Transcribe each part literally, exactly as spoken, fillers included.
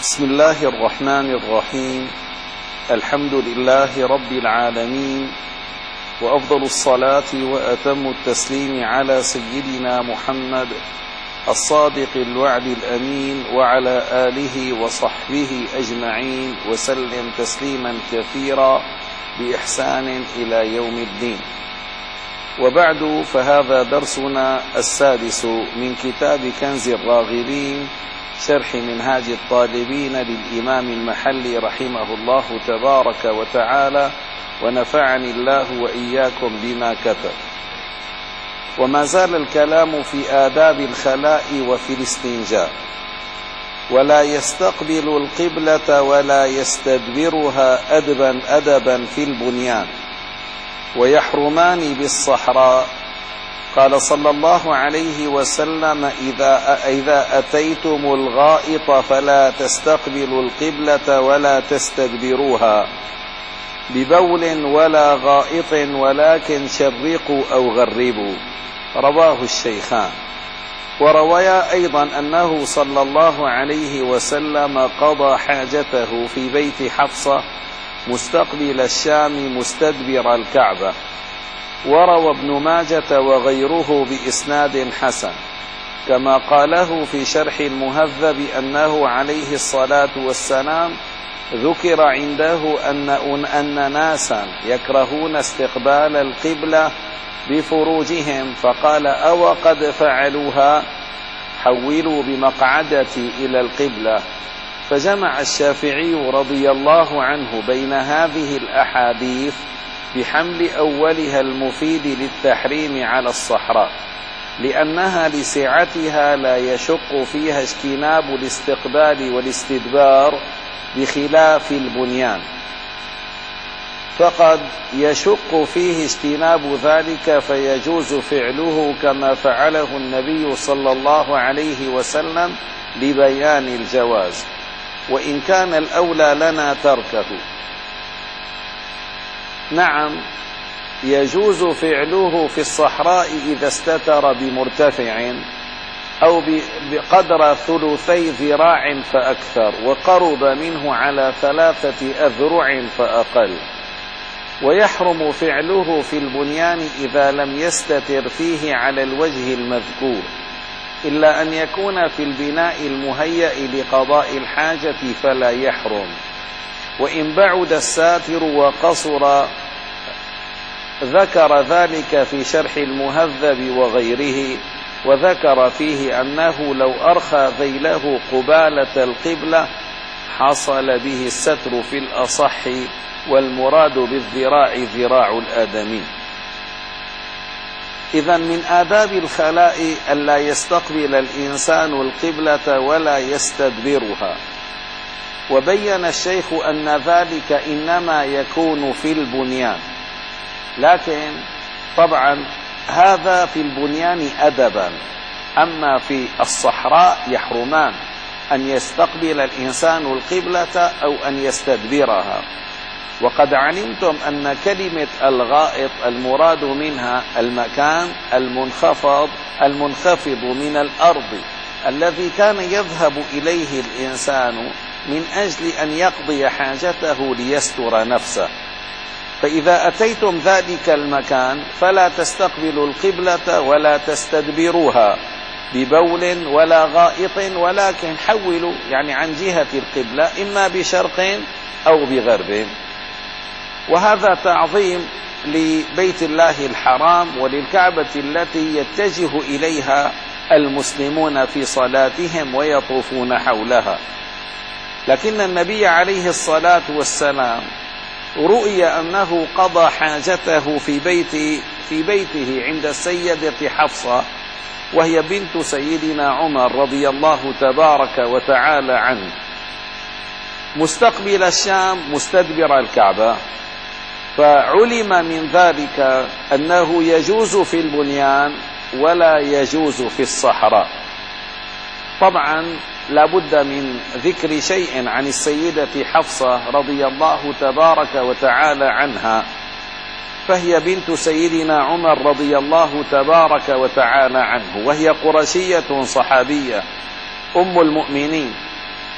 بسم الله الرحمن الرحيم. الحمد لله رب العالمين، وأفضل الصلاة وأتم التسليم على سيدنا محمد الصادق الوعد الأمين، وعلى آله وصحبه أجمعين، وسلم تسليما كثيرا بإحسان إلى يوم الدين. وبعد، فهذا درسنا السادس من كتاب كنز الراغبين، شرح منهاج الطالبين للإمام المحلي رحمه الله تبارك وتعالى، ونفعني الله وإياكم بما كتب. وما زال الكلام في آداب الخلاء وفي الاستنجاء. ولا يستقبل القبلة ولا يستدبرها أدبا أدبا في البنيان، ويحرمان بالصحراء. قال صلى الله عليه وسلم: إذا, إذا أتيتم الغائط فلا تستقبلوا القبلة ولا تستدبروها ببول ولا غائط، ولكن شرقوا أو غربوا. رواه الشيخان. ورويا أيضا أنه صلى الله عليه وسلم قضى حاجته في بيت حفصة مستقبل الشام مستدبر الكعبة. وروى ابن ماجة وغيره بإسناد حسن، كما قاله في شرح المهذب أنه عليه الصلاة والسلام ذكر عنده أن, أن ناسا يكرهون استقبال القبلة بفروجهم، فقال: أو قد فعلوها؟ حولوا بمقعدتي إلى القبلة. فجمع الشافعي رضي الله عنه بين هذه الأحاديث بحمل أولها المفيد للتحريم على الصحراء، لأنها لسعتها لا يشق فيها اجتناب الاستقبال والاستدبار، بخلاف البنيان فقد يشق فيه اجتناب ذلك، فيجوز فعله كما فعله النبي صلى الله عليه وسلم لبيان الجواز، وإن كان الأولى لنا تركه. نعم، يجوز فعله في الصحراء إذا استتر بمرتفع أو بقدر ثلثي ذراع فأكثر، وقرب منه على ثلاثة أذرع فأقل. ويحرم فعله في البنيان إذا لم يستتر فيه على الوجه المذكور، إلا أن يكون في البناء المهيأ لقضاء الحاجة فلا يحرم. وإن بعد الساتر وقصر ذكر ذلك في شرح المهذب وغيره، وذكر فيه أنه لو أرخى ذيله قبالة القبلة حصل به الستر في الأصح، والمراد بالذراع ذراع الآدمي. إذن من آداب الخلاء ألا يستقبل الإنسان القبلة ولا يستدبرها. وبين الشيخ أن ذلك إنما يكون في البنيان، لكن طبعا هذا في البنيان أدبا، أما في الصحراء يحرمان أن يستقبل الإنسان القبلة أو أن يستدبرها. وقد علمتم أن كلمة الغائط المراد منها المكان المنخفض المنخفض من الأرض الذي كان يذهب إليه الإنسان من أجل أن يقضي حاجته ليستر نفسه. فإذا أتيتم ذلك المكان فلا تستقبلوا القبلة ولا تستدبروها ببول ولا غائط، ولكن حولوا يعني عن جهة القبلة، إما بشرق أو بغرب. وهذا تعظيم لبيت الله الحرام وللكعبة التي يتجه إليها المسلمون في صلاتهم ويطوفون حولها. لكن النبي عليه الصلاة والسلام رؤي أنه قضى حاجته في بيت في بيته عند السيدة حفصة، وهي بنت سيدنا عمر رضي الله تبارك وتعالى عنه، مستقبل الشام مستدبر الكعبة. فعلم من ذلك أنه يجوز في البنيان ولا يجوز في الصحراء. طبعا لا بد من ذكر شيء عن السيدة حفصة رضي الله تبارك وتعالى عنها، فهي بنت سيدنا عمر رضي الله تبارك وتعالى عنه، وهي قرشية صحابية أم المؤمنين،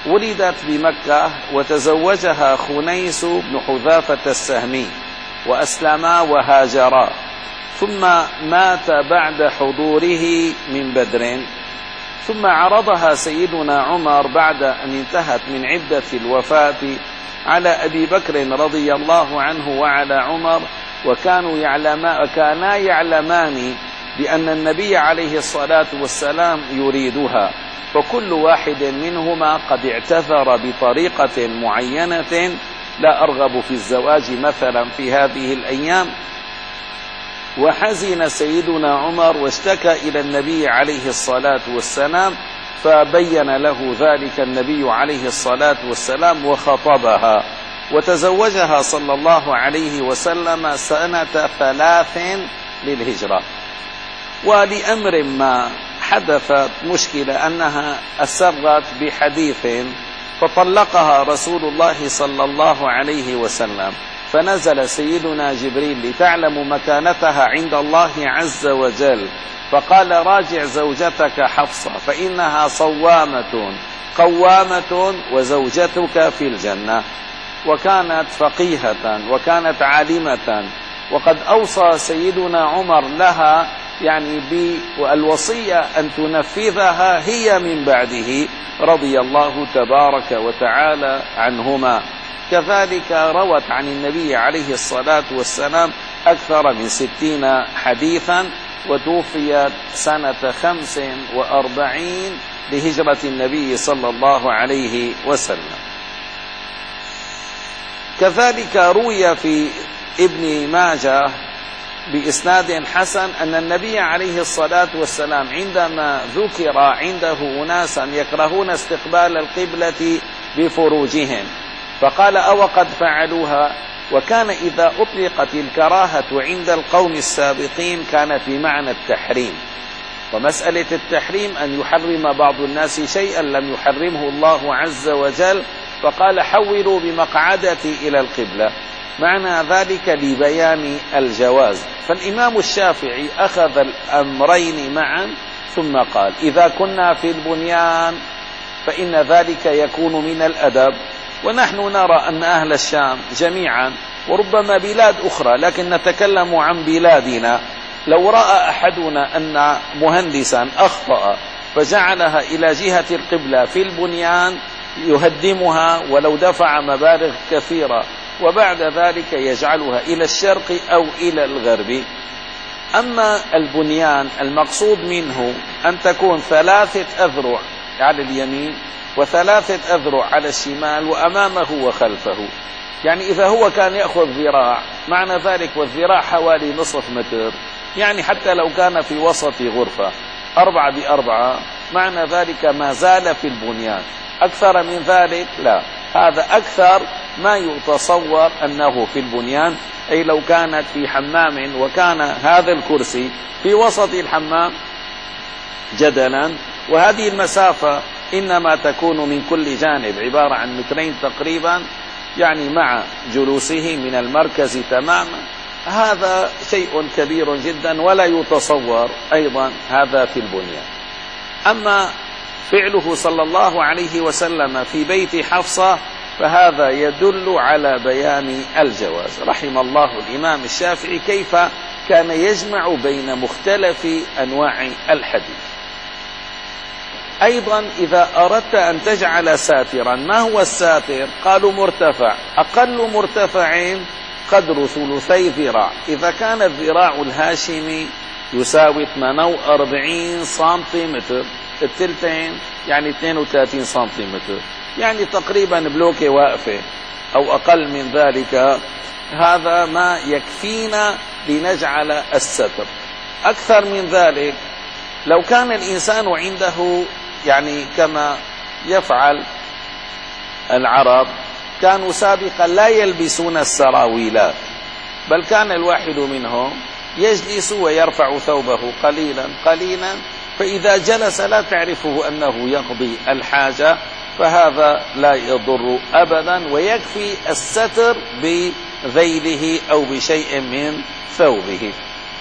ولدت بمكة وتزوجها خنيس بن حذافة السهمي وأسلما وهاجرا، ثم مات بعد حضوره من بدر، ثم عرضها سيدنا عمر بعد أن انتهت من عدة الوفاة على أبي بكر رضي الله عنه وعلى عمر، وكانوا يعلما وكانا يعلمان بأن النبي عليه الصلاة والسلام يريدها، فكل واحد منهما قد اعتذر بطريقة معينة: لا أرغب في الزواج مثلا في هذه الأيام. وحزن سيدنا عمر واشتكى إلى النبي عليه الصلاة والسلام، فبين له ذلك النبي عليه الصلاة والسلام وخطبها، وتزوجها صلى الله عليه وسلم سنة ثلاث للهجرة. ولأمر ما حدثت مشكلة أنها أسرت بحديث فطلقها رسول الله صلى الله عليه وسلم، فنزل سيدنا جبريل لتعلم مكانتها عند الله عز وجل، فقال: راجع زوجتك حفصة فإنها صوامة قوامة وزوجتك في الجنة. وكانت فقيهة وكانت عالمة، وقد أوصى سيدنا عمر لها يعني بالوصية أن تنفذها هي من بعده رضي الله تبارك وتعالى عنهما. كذلك روت عن النبي عليه الصلاة والسلام أكثر من ستين حديثا، وتوفيت سنة خمس وأربعين لهجرة النبي صلى الله عليه وسلم. كذلك روي في ابن ماجه بإسناد حسن أن النبي عليه الصلاة والسلام عندما ذكر عنده أناسا يكرهون استقبال القبلة بفروجهم فقال: أو قد فعلوها؟ وكان إذا أطلقت الكراهة عند القوم السابقين كانت بمعنى التحريم، ومسألة التحريم أن يحرم بعض الناس شيئا لم يحرمه الله عز وجل، فقال: حولوا بمقعدتي إلى القبلة، معنى ذلك لبيان الجواز. فالإمام الشافعي أخذ الأمرين معا ثم قال: إذا كنا في البنيان فإن ذلك يكون من الأدب، ونحن نرى أن أهل الشام جميعا وربما بلاد أخرى، لكن نتكلم عن بلادنا، لو رأى أحدنا أن مهندسا أخطأ فجعلها إلى جهة القبلة في البنيان يهدمها ولو دفع مبالغ كثيرة، وبعد ذلك يجعلها إلى الشرق أو إلى الغرب. أما البنيان المقصود منه أن تكون ثلاثة أذرع على اليمين وثلاثة أذرع على الشمال وأمامه وخلفه، يعني إذا هو كان يأخذ ذراع معنى ذلك، والذراع حوالي نصف متر، يعني حتى لو كان في وسط غرفة أربعة بأربعة معنى ذلك ما زال في البنيان. أكثر من ذلك لا، هذا أكثر ما يتصور أنه في البنيان، أي لو كانت في حمام وكان هذا الكرسي في وسط الحمام جدلا، وهذه المسافة إنما تكون من كل جانب عبارة عن مترين تقريبا، يعني مع جلوسه من المركز تماما، هذا شيء كبير جدا ولا يتصور أيضا هذا في البنيان. أما فعله صلى الله عليه وسلم في بيت حفصة فهذا يدل على بيان الجواز. رحم الله الإمام الشافعي كيف كان يجمع بين مختلف أنواع الحديث. أيضا إذا أردت أن تجعل ساترا، ما هو الساتر؟ قالوا مرتفع، أقل مرتفع قدر ثلثي ذراع، إذا كان الذراع الهاشمي يساوي ثمانية وأربعين سنتيمتر، التلتين يعني اثنين وثلاثين سنتيمتر، يعني تقريبا بلوكة واقفة أو أقل من ذلك، هذا ما يكفينا لنجعل الستر. أكثر من ذلك لو كان الإنسان عنده يعني كما يفعل العرب، كانوا سابقا لا يلبسون السراويلات، بل كان الواحد منهم يجلس ويرفع ثوبه قليلا قليلا، فإذا جلس لا تعرفه أنه يقضي الحاجة، فهذا لا يضر أبدا، ويكفي الستر بذيله أو بشيء من ثوبه.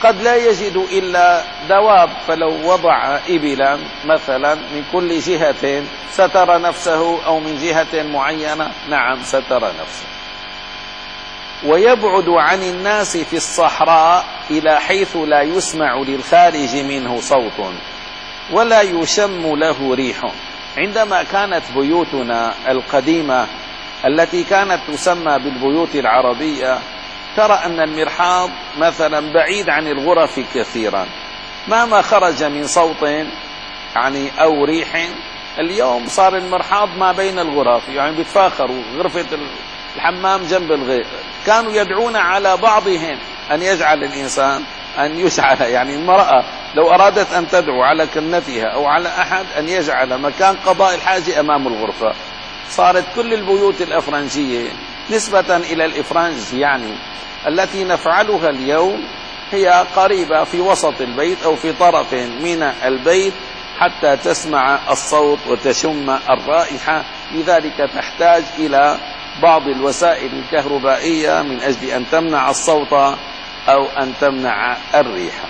قد لا يجد إلا دواب، فلو وضع إبلا مثلا من كل جهة ستر نفسه، أو من جهة معينة نعم ستر نفسه. ويبعد عن الناس في الصحراء إلى حيث لا يسمع للخارج منه صوت ولا يشم له ريح. عندما كانت بيوتنا القديمة التي كانت تسمى بالبيوت العربية، ترى أن المرحاض مثلا بعيد عن الغرف كثيرا، مهما خرج من صوت يعني أو ريح. اليوم صار المرحاض ما بين الغرف، يعني بيتفاخروا غرفة الحمام جنب الغير. كانوا يدعون على بعضهم أن يجعل الإنسان أن يجعل، يعني المرأة لو أرادت أن تدعو على كنتها أو على أحد أن يجعل مكان قضاء الحاجة أمام الغرفة. صارت كل البيوت الأفرنجية نسبة إلى الإفرنج يعني التي نفعلها اليوم هي قريبة في وسط البيت أو في طرف من البيت حتى تسمع الصوت وتشم الرائحة. لذلك تحتاج إلى بعض الوسائل الكهربائية من أجل أن تمنع الصوت أو أن تمنع الريح.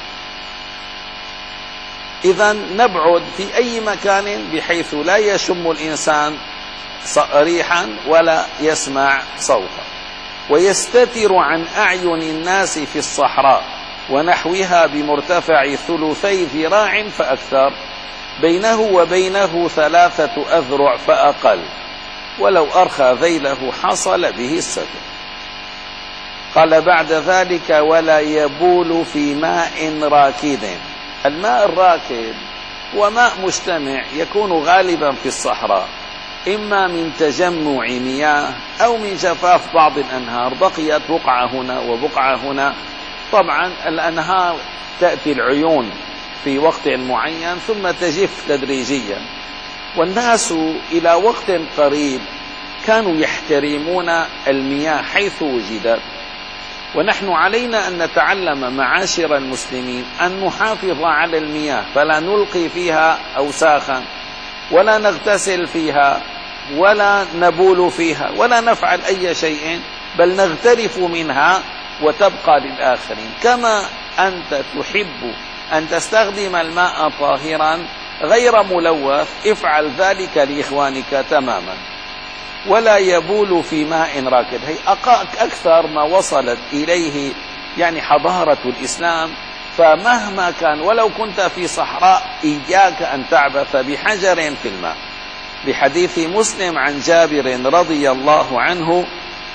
إذن نبعد في أي مكان بحيث لا يشم الإنسان ريحا ولا يسمع صوتا. ويستتر عن أعين الناس في الصحراء ونحوها بمرتفع ثلثي ذراع فأكثر، بينه وبينه ثلاثة أذرع فأقل، ولو أرخى ذيله حصل به الستر. قال بعد ذلك: ولا يبول في ماء راكد. الماء الراكد هو ماء مجتمع يكون غالبا في الصحراء، إما من تجمع مياه أو من جفاف بعض الأنهار، بقيت بقعة هنا وبقعة هنا. طبعا الأنهار تأتي العيون في وقت معين ثم تجف تدريجيا، والناس إلى وقت قريب كانوا يحترمون المياه حيث وجدت. ونحن علينا أن نتعلم معاشر المسلمين أن نحافظ على المياه، فلا نلقي فيها أوساخا ولا نغتسل فيها ولا نبول فيها ولا نفعل أي شيء، بل نغترف منها وتبقى للآخرين. كما أنت تحب أن تستخدم الماء طاهرا غير ملوث، افعل ذلك لإخوانك تماما. ولا يبول في ماء راكد، هي أكثر ما وصلت إليه يعني حضارة الإسلام. فمهما كان ولو كنت في صحراء إياك أن تعبث بحجر في الماء. بحديث مسلم عن جابر رضي الله عنه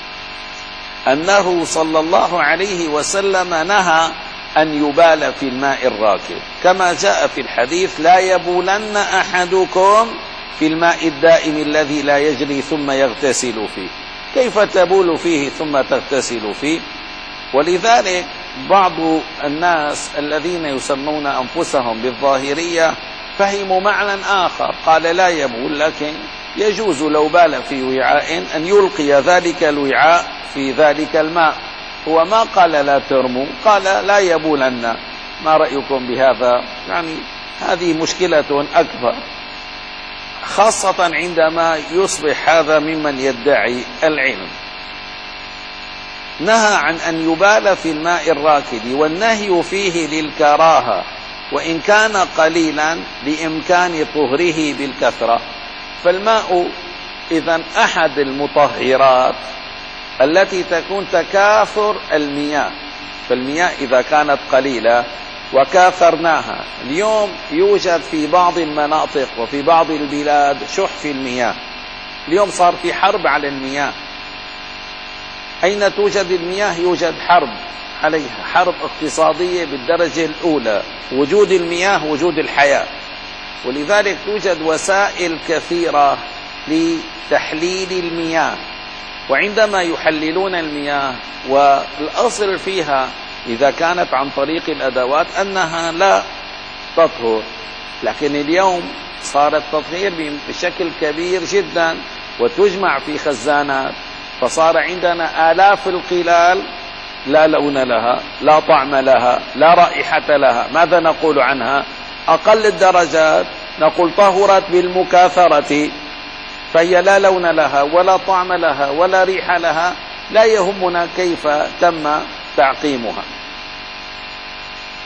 أنه صلى الله عليه وسلم نهى أن يبال في الماء الراكد، كما جاء في الحديث: لا يبولن أحدكم في الماء الدائم الذي لا يجري ثم يغتسل فيه. كيف تبول فيه ثم تغتسل فيه؟ ولذلك بعض الناس الذين يسمون أنفسهم بالظاهرية فهموا معنى آخر، قال لا يبول، لكن يجوز لو بال في وعاء أن يلقي ذلك الوعاء في ذلك الماء. هو ما قال لا ترموا، قال لا يبولن. ما رأيكم بهذا؟ يعني هذه مشكلة أكبر، خاصة عندما يصبح هذا ممن يدعي العلم. نهى عن أن يبال في الماء الراكد، والنهي فيه للكراهة، وإن كان قليلا لإمكان طهره بالكثرة. فالماء إذن أحد المطهرات التي تكون تكاثر المياه. فالمياه إذا كانت قليلة وكاثرناها، اليوم يوجد في بعض المناطق وفي بعض البلاد شح في المياه. اليوم صار في حرب على المياه، أين توجد المياه يوجد حرب عليها، حرب اقتصادية بالدرجة الأولى. وجود المياه وجود الحياة، ولذلك توجد وسائل كثيرة لتحليل المياه. وعندما يحللون المياه والأصل فيها إذا كانت عن طريق الأدوات أنها لا تطهر، لكن اليوم صار التطهير بشكل كبير جدا وتجمع في خزانات، فصار عندنا آلاف القلال لا لون لها، لا طعم لها، لا رائحة لها. ماذا نقول عنها؟ أقل الدرجات نقول طهرت بالمكاثرة، فهي لا لون لها ولا طعم لها ولا ريح لها، لا يهمنا كيف تم تعقيمها.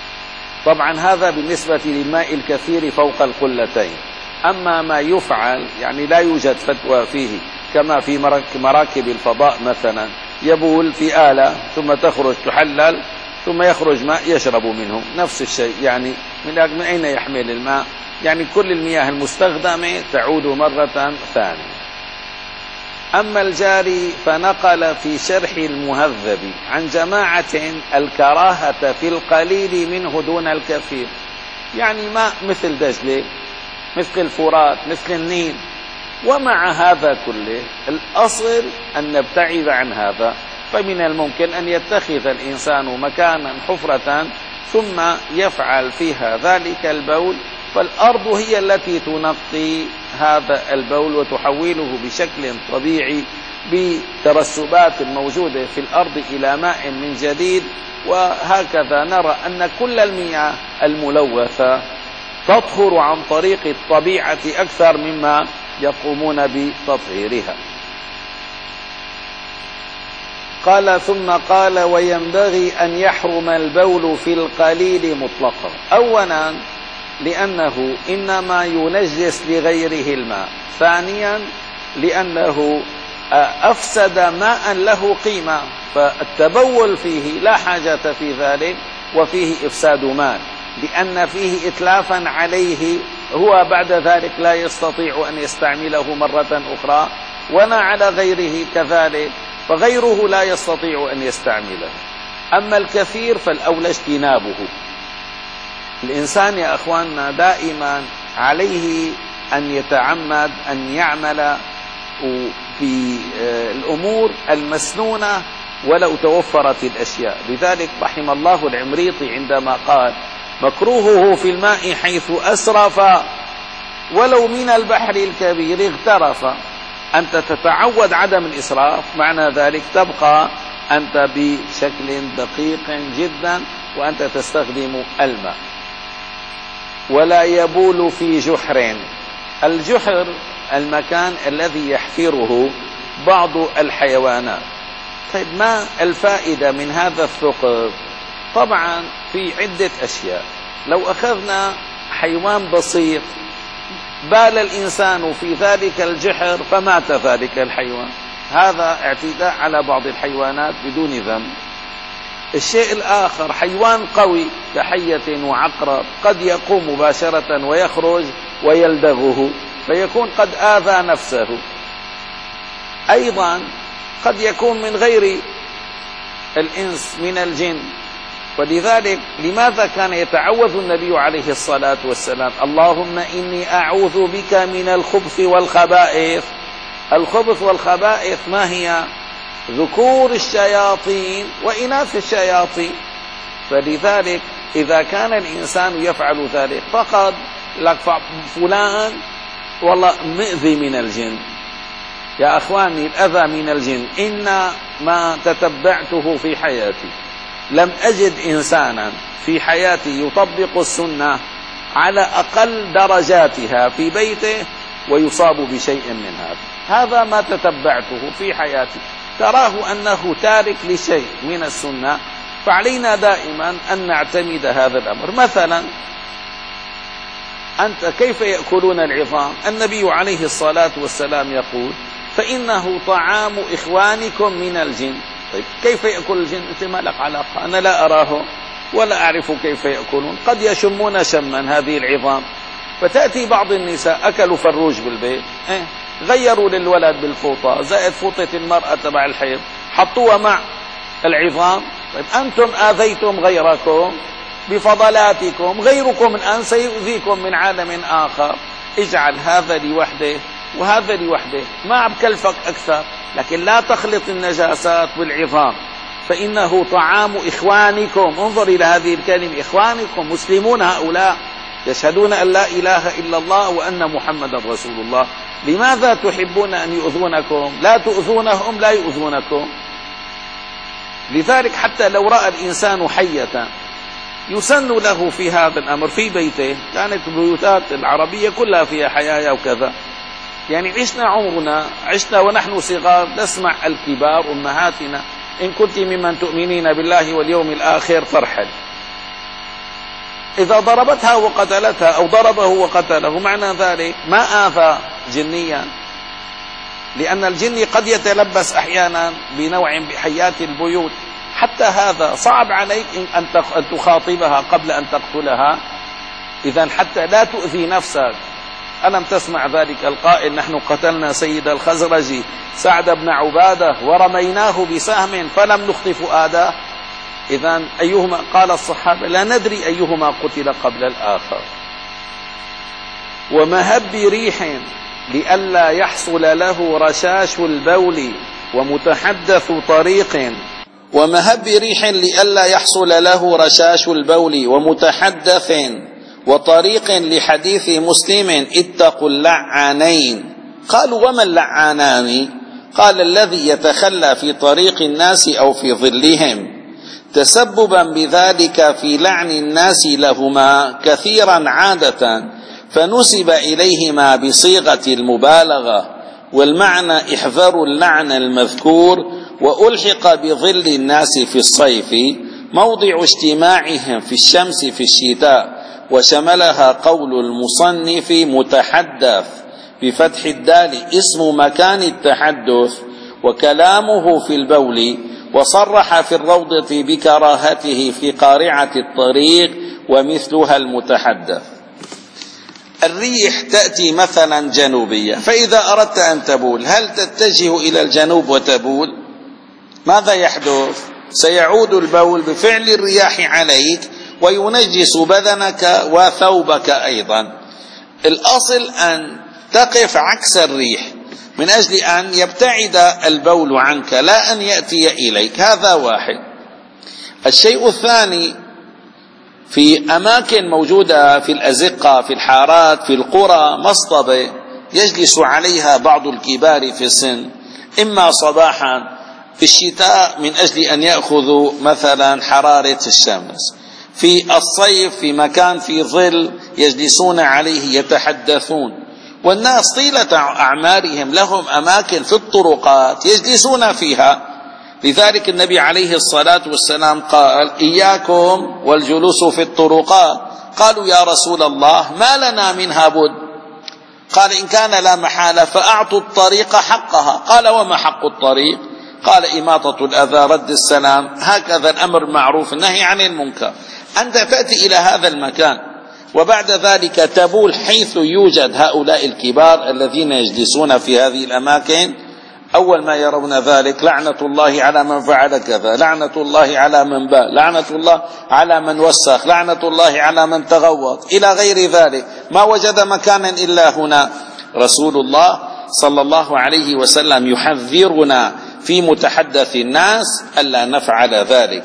طبعا هذا بالنسبة للماء الكثير فوق القلتين. أما ما يفعل يعني لا يوجد فتوى فيه، كما في مراكب الفضاء مثلا، يبول في آلة ثم تخرج تحلل ثم يخرج ماء يشرب منه، نفس الشيء. يعني من أين يحمل الماء؟ يعني كل المياه المستخدمة تعود مرة ثانية. أما الجاري فنقل في شرح المهذب عن جماعة الكراهة في القليل منه دون الكثير، يعني ماء مثل دجلة، مثل الفرات، مثل النيل. ومع هذا كله الأصل أن نبتعد عن هذا. فمن الممكن أن يتخذ الإنسان مكانا حفرة ثم يفعل فيها ذلك البول، فالأرض هي التي تنقي هذا البول وتحوله بشكل طبيعي بترسبات الموجودة في الأرض إلى ماء من جديد. وهكذا نرى أن كل المياه الملوثة تطهر عن طريق الطبيعة أكثر مما يقومون بتطهيرها. قال ثم قال وينبغي أن يحرم البول في القليل مطلقا. أولا لأنه إنما ينجس لغيره الماء. ثانيا لأنه أفسد ماء له قيمة، فالتبول فيه لا حاجة في ذلك، وفيه إفساد ماء لأن فيه إتلافا عليه، هو بعد ذلك لا يستطيع أن يستعمله مرة أخرى، ولا على غيره كذلك، فغيره لا يستطيع أن يستعمله. أما الكثير فالأولى اجتنابه. الإنسان يا أخواننا دائما عليه أن يتعمد أن يعمل بالأمور المسنونة ولو توفرت الأشياء. لذلك رحم الله العمريطي عندما قال مكروهه في الماء حيث أسرف ولو من البحر الكبير اغترف. أنت تتعود عدم الإسراف، معنى ذلك تبقى أنت بشكل دقيق جدا وأنت تستخدم الماء. ولا يبول في جحر. الجحر المكان الذي يحفره بعض الحيوانات. طيب ما الفائدة من هذا الثقب؟ طبعا في عدة أشياء. لو أخذنا حيوان بسيط بال الإنسان في ذلك الجحر فمات ذلك الحيوان، هذا اعتداء على بعض الحيوانات بدون ذنب. الشيء الآخر حيوان قوي كحية وعقرب قد يقوم مباشرة ويخرج ويلدغه فيكون قد آذى نفسه. أيضا قد يكون من غير الإنس من الجن، ولذلك لماذا كان يتعوذ النبي عليه الصلاة والسلام اللهم إني أعوذ بك من الخبث والخبائث. الخبث والخبائث ما هي؟ ذكور الشياطين وإناث الشياطين. فلذلك إذا كان الإنسان يفعل ذلك فقد لك فلان والله مؤذي من الجن. يا أخواني الأذى من الجن إن ما تتبعته في حياتي لم أجد إنسانا في حياتي يطبق السنة على أقل درجاتها في بيته ويصاب بشيء من هذا. هذا ما تتبعته في حياتي، تراه أنه تارك لشيء من السنة، فعلينا دائما أن نعتمد هذا الأمر. مثلا أنت كيف يأكلون العظام؟ النبي عليه الصلاة والسلام يقول فإنه طعام إخوانكم من الجن. طيب كيف يأكل الجن؟ أنت ما لك علاقة، أنا لا أراه ولا أعرف كيف يأكلون. قد يشمون شما هذه العظام. فتأتي بعض النساء أكلوا فروج بالبيت، إيه؟ غيروا للولد بالفوطة زائد فوطة المرأة تبع الحيض حطوها مع العظام. طيب أنتم آذيتم غيركم بفضلاتكم، غيركم الآن سيؤذيكم من عالم آخر. اجعل هذا لوحده وهذا لوحده، ما بكلفك أكثر، لكن لا تخلط النجاسات بالعظام فإنه طعام إخوانكم. انظر إلى هذه الكلمة، إخوانكم مسلمون هؤلاء يشهدون أن لا إله إلا الله وأن محمد رسول الله. لماذا تحبون أن يؤذونكم؟ لا تؤذونهم لا يؤذونكم. لذلك حتى لو رأى الإنسان حية يسن له في هذا الأمر في بيته. كانت البيوتات العربية كلها فيها حياة وكذا، يعني عشنا عمرنا عشنا ونحن صغار نسمع الكبار أمهاتنا إن كنت ممن تؤمنين بالله واليوم الآخر فارحل. إذا ضربتها وقتلتها أو ضربه وقتله معنى ذلك ما آذى جنيا، لأن الجن قد يتلبس أحيانا بنوع بحيات البيوت. حتى هذا صعب عليك أن تخاطبها قبل أن تقتلها، إذن حتى لا تؤذي نفسك. ألم تسمع ذلك القائل: نحن قتلنا سيد الخزرج سعد بن عبادة ورميناه بسهم فلم نخطف فؤاده. إذن أيهما، قال الصحابة: لا ندري أيهما قتل قبل الآخر. ومهب ريح لئلا يحصل له رشاش البول ومتحدث طريق ومهب ريح لئلا يحصل له رشاش البول ومتحدث وطريق لحديث مسلم اتقوا اللعانين. قالوا: وما اللعانان؟ قال: الذي يتخلى في طريق الناس أو في ظلهم تسببا بذلك في لعن الناس لهما كثيرا عادة، فنسب إليهما بصيغة المبالغة، والمعنى احذروا اللعن المذكور. وألحق بظل الناس في الصيف موضع اجتماعهم في الشمس في الشتاء، وشملها قول المصنف متحدث بفتح الدال اسم مكان التحدث وكلامه في البول، وصرح في الروضة بكراهته في قارعة الطريق ومثلها المتحدث. الريح تأتي مثلا جنوبية، فإذا أردت أن تبول هل تتجه إلى الجنوب وتبول؟ ماذا يحدث؟ سيعود البول بفعل الرياح عليك وينجس بدنك وثوبك أيضا. الأصل أن تقف عكس الريح من أجل أن يبتعد البول عنك لا أن يأتي إليك. هذا واحد. الشيء الثاني: في أماكن موجودة في الأزقة في الحارات في القرى مصطبة يجلس عليها بعض الكبار في السن، إما صباحا في الشتاء من أجل أن يأخذوا مثلا حرارة الشمس، في الصيف في مكان في ظل يجلسون عليه يتحدثون. والناس طيلة أعمارهم لهم أماكن في الطرقات يجلسون فيها. لذلك النبي عليه الصلاة والسلام قال: إياكم والجلوس في الطرقات. قالوا: يا رسول الله ما لنا منها بد؟ قال: إن كان لا محالة فأعطوا الطريق حقها. قال: وما حق الطريق؟ قال: إماطة الأذى، رد السلام، هكذا الأمر معروف، النهي عن المنكر. أنت تأتي إلى هذا المكان وبعد ذلك تبول حيث يوجد هؤلاء الكبار الذين يجلسون في هذه الأماكن. أول ما يرون ذلك: لعنة الله على من فعل كذا، لعنة الله على من بال، لعنة الله على من وسخ، لعنة الله على من تغوط، إلى غير ذلك. ما وجد مكانا إلا هنا. رسول الله صلى الله عليه وسلم يحذرنا في متحدث الناس ألا نفعل ذلك.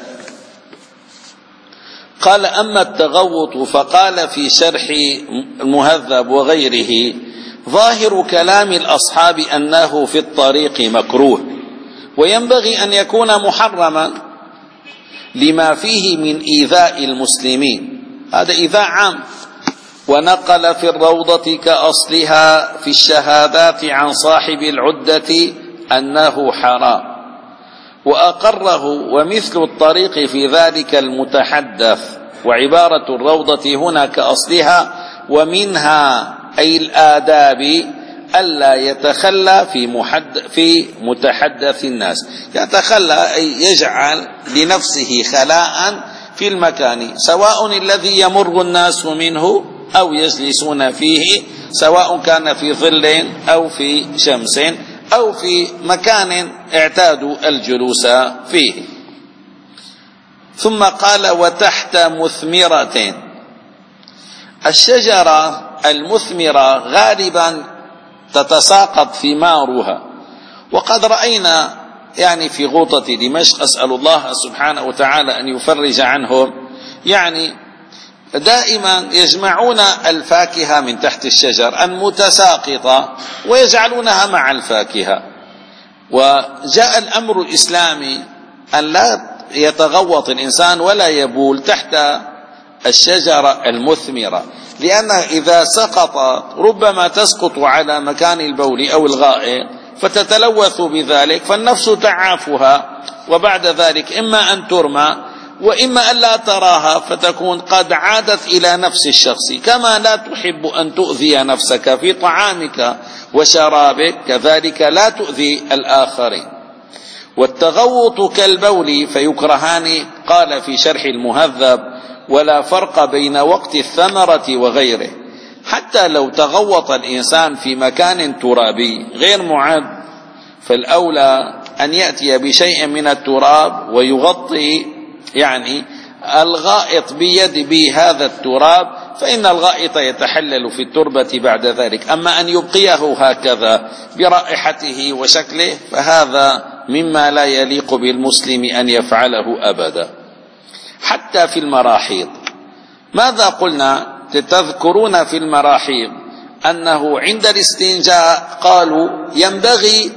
قال: أما التغوط فقال في شرح المهذب وغيره: ظاهر كلام الأصحاب أنه في الطريق مكروه، وينبغي أن يكون محرما لما فيه من إيذاء المسلمين. هذا إيذاء عام. ونقل في الروضة كأصلها في الشهادات عن صاحب العدة أنه حرام، وأقره. ومثل الطريق في ذلك المتحدث. وعبارة الروضة هنا كأصلها ومنها أي الآداب ألا يتخلى في, محد في متحدث الناس. يتخلى أي يجعل لنفسه خلاء في المكان، سواء الذي يمر الناس منه أو يجلسون فيه، سواء كان في ظل أو في شمس أو في مكان اعتادوا الجلوس فيه. ثم قال: وتحت مثمرة. الشجرة المثمرة غالبا تتساقط ثمارها، وقد رأينا يعني في غوطة دمشق، أسأل الله سبحانه وتعالى أن يفرج عنهم، يعني دائما يجمعون الفاكهة من تحت الشجر المتساقطة ويجعلونها مع الفاكهة. وجاء الأمر الإسلامي أن لا يتغوط الإنسان ولا يبول تحت الشجرة المثمرة، لأن إذا سقطت ربما تسقط على مكان البول أو الغائط فتتلوث بذلك، فالنفس تعافها، وبعد ذلك إما أن ترمى وإما أن لا تراها فتكون قد عادت إلى نفس الشخص، كما لا تحب أن تؤذي نفسك في طعامك وشرابك كذلك لا تؤذي الآخرين. والتغوط كالبول فيكرهان، قال في شرح المهذب: ولا فرق بين وقت الثمرة وغيره. حتى لو تغوط الإنسان في مكان ترابي غير معد، فالأولى أن يأتي بشيء من التراب ويغطي يعني الغائط بيد بهذا التراب، فإن الغائط يتحلل في التربة بعد ذلك. أما أن يبقيه هكذا برائحته وشكله فهذا مما لا يليق بالمسلم أن يفعله أبدا. حتى في المراحيض ماذا قلنا؟ تذكرون في المراحيض أنه عند الاستنجاء قالوا ينبغي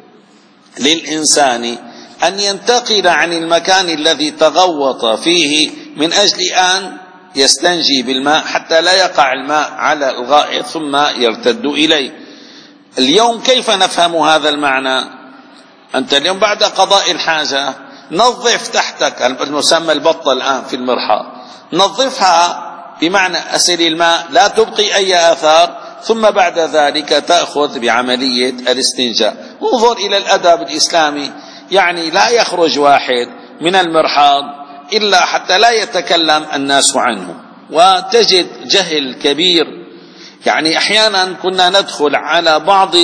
للإنسان أن ينتقل عن المكان الذي تغوط فيه من أجل أن يستنجي بالماء حتى لا يقع الماء على الغائط ثم يرتد إليه. اليوم كيف نفهم هذا المعنى؟ أنت اليوم بعد قضاء الحاجة نظف تحتك، المسمى البطة الآن في المرحاض، نظفها بمعنى أسل الماء لا تبقي أي آثار، ثم بعد ذلك تأخذ بعملية الاستنجاء. انظر إلى الأدب الإسلامي، يعني لا يخرج واحد من المرحاض إلا حتى لا يتكلم الناس عنه، وتجد جهل كبير. يعني أحيانا كنا ندخل على بعض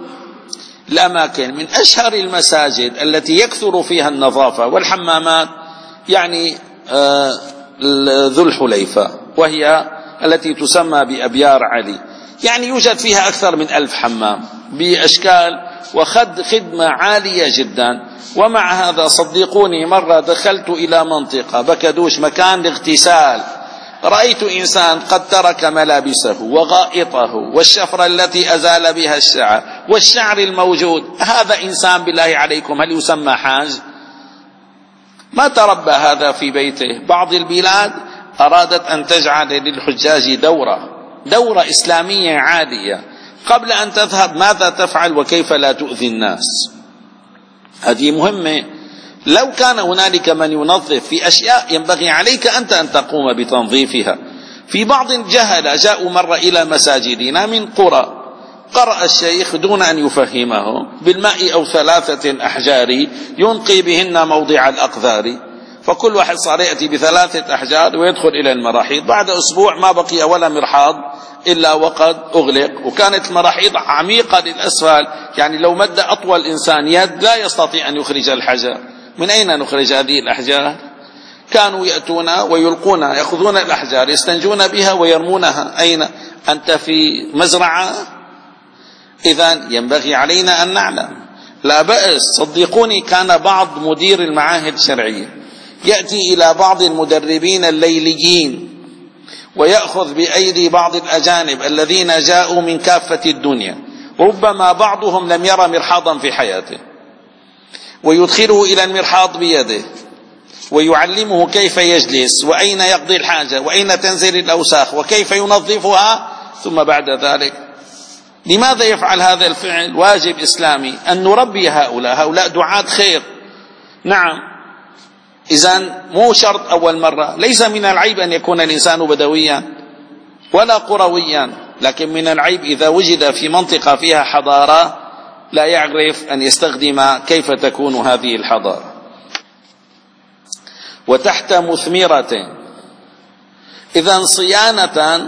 الأماكن من أشهر المساجد التي يكثر فيها النظافة والحمامات، يعني آه ذو الحليفة، وهي التي تسمى بأبيار علي، يعني يوجد فيها أكثر من ألف حمام بأشكال وخد خدمة عالية جدا. ومع هذا صدقوني مرة دخلت إلى منطقة بكدوش مكان الاغتسال، رأيت إنسان قد ترك ملابسه وغائطه والشفرة التي أزال بها الشعر والشعر الموجود. هذا إنسان بالله عليكم هل يسمى حاج؟ ما تربى هذا في بيته. بعض البلاد أرادت أن تجعل للحجاج دورة دورة إسلامية عادية قبل أن تذهب، ماذا تفعل وكيف لا تؤذي الناس. هذه مهمة. لو كان هنالك من ينظف في أشياء ينبغي عليك أنت أن تقوم بتنظيفها. في بعض الجهلة جاءوا مرة إلى مساجدنا من قرى، قرأ الشيخ دون أن يفهمه بالماء أو ثلاثة أحجار ينقي بهن موضع الأقذار، فكل واحد صار يأتي بثلاثة أحجار ويدخل إلى المراحيض. بعد أسبوع ما بقي ولا مرحاض إلا وقد أغلق، وكانت المراحيض عميقة للأسفل، يعني لو مد أطول إنسان يد لا يستطيع أن يخرج الحجر. من أين نخرج هذه الأحجار؟ كانوا يأتون ويلقون يأخذون الأحجار يستنجون بها ويرمونها. أين أنت؟ في مزرعة؟ إذن ينبغي علينا أن نعلم. لا بأس، صدقوني كان بعض مدير المعاهد الشرعية يأتي إلى بعض المدربين الليليين ويأخذ بأيدي بعض الأجانب الذين جاءوا من كافة الدنيا، وربما بعضهم لم يرى مرحاضا في حياته، ويدخله إلى المرحاض بيده ويعلمه كيف يجلس وأين يقضي الحاجة وأين تنزل الأوساخ وكيف ينظفها. ثم بعد ذلك لماذا يفعل هذا الفعل؟ واجب إسلامي أن نربي هؤلاء هؤلاء دعاة خير. نعم، إذن مو شرط أول مرة، ليس من العيب أن يكون الإنسان بدويا ولا قرويا، لكن من العيب إذا وجد في منطقة فيها حضارة لا يعرف أن يستخدم كيف تكون هذه الحضارة. وتحت مثمرة، إذن صيانة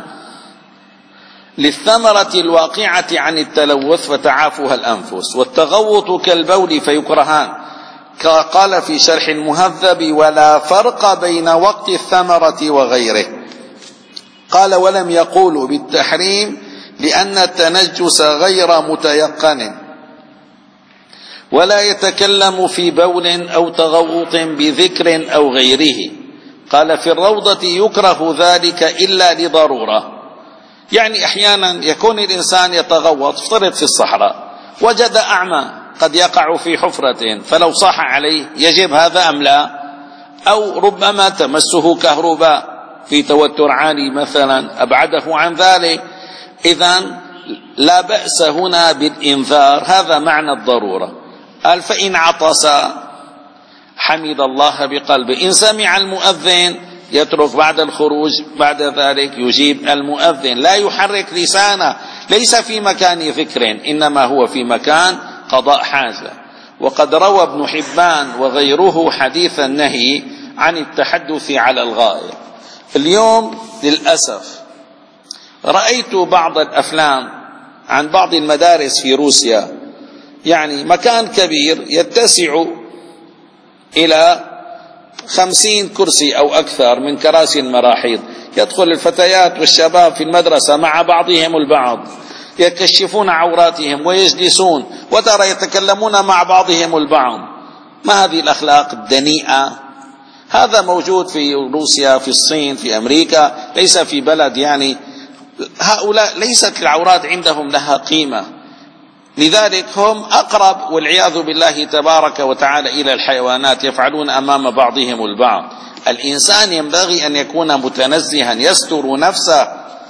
للثمرة الواقعة عن التلوث فتعافها الأنفس. والتغوط كالبول فيكرهان، قال في شرح المهذب: ولا فرق بين وقت الثمرة وغيره. قال: ولم يقولوا بالتحريم لأن التنجس غير متيقن، ولا يتكلم في بول أو تغوط بذكر أو غيره. قال: في الروضة يكره ذلك إلا لضرورة، يعني أحيانا يكون الإنسان يتغوط، افترض في الصحراء وجد أعمى قد يقع في حفرة، فلو صاح عليه يجب هذا أم لا؟ أو ربما تمسه كهرباء في توتر عالي مثلا أبعده عن ذلك. إذن لا بأس هنا بالإنذار، هذا معنى الضرورة. قال: فإن عطس حمد الله بقلبه. إن سمع المؤذن يترك بعد الخروج، بعد ذلك يجيب المؤذن، لا يحرك لسانه، ليس في مكان ذكر، إنما هو في مكان قضاء حاجة. وقد روى ابن حبان وغيره حديث النهي عن التحدث على الغائب. اليوم للأسف رأيت بعض الأفلام عن بعض المدارس في روسيا، يعني مكان كبير يتسع إلى خمسين كرسي أو أكثر من كراسي المراحيض، يدخل الفتيات والشباب في المدرسة مع بعضهم البعض، يكشفون عوراتهم ويجلسون، وترى يتكلمون مع بعضهم البعض. ما هذه الأخلاق الدنيئة؟ هذا موجود في روسيا، في الصين، في أمريكا، ليس في بلد يعني هؤلاء ليست العورات عندهم لها قيمة، لذلك هم أقرب والعياذ بالله تبارك وتعالى إلى الحيوانات، يفعلون أمام بعضهم البعض. الإنسان ينبغي أن يكون متنزها، يستر نفسه،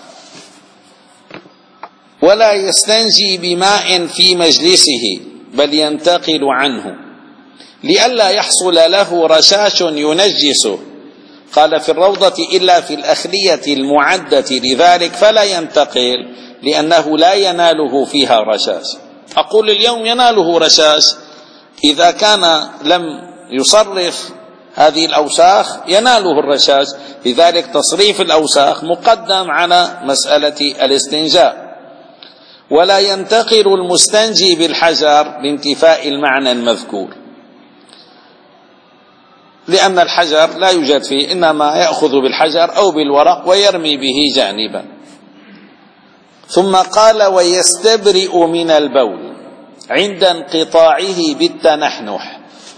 ولا يستنجي بماء في مجلسه، بل ينتقل عنه لئلا يحصل له رشاش ينجسه. قال في الروضة: إلا في الأخلية المعدة لذلك فلا ينتقل، لأنه لا يناله فيها رشاش. أقول اليوم يناله رشاش إذا كان لم يصرف هذه الأوساخ، يناله الرشاش، لذلك تصريف الأوساخ مقدم على مسألة الاستنجاء. ولا ينتقل المستنجي بالحجر لانتفاء المعنى المذكور، لأن الحجر لا يوجد فيه، إنما يأخذ بالحجر أو بالورق ويرمي به جانبا. ثم قال: ويستبرئ من البول عند انقطاعه بالتنحنح.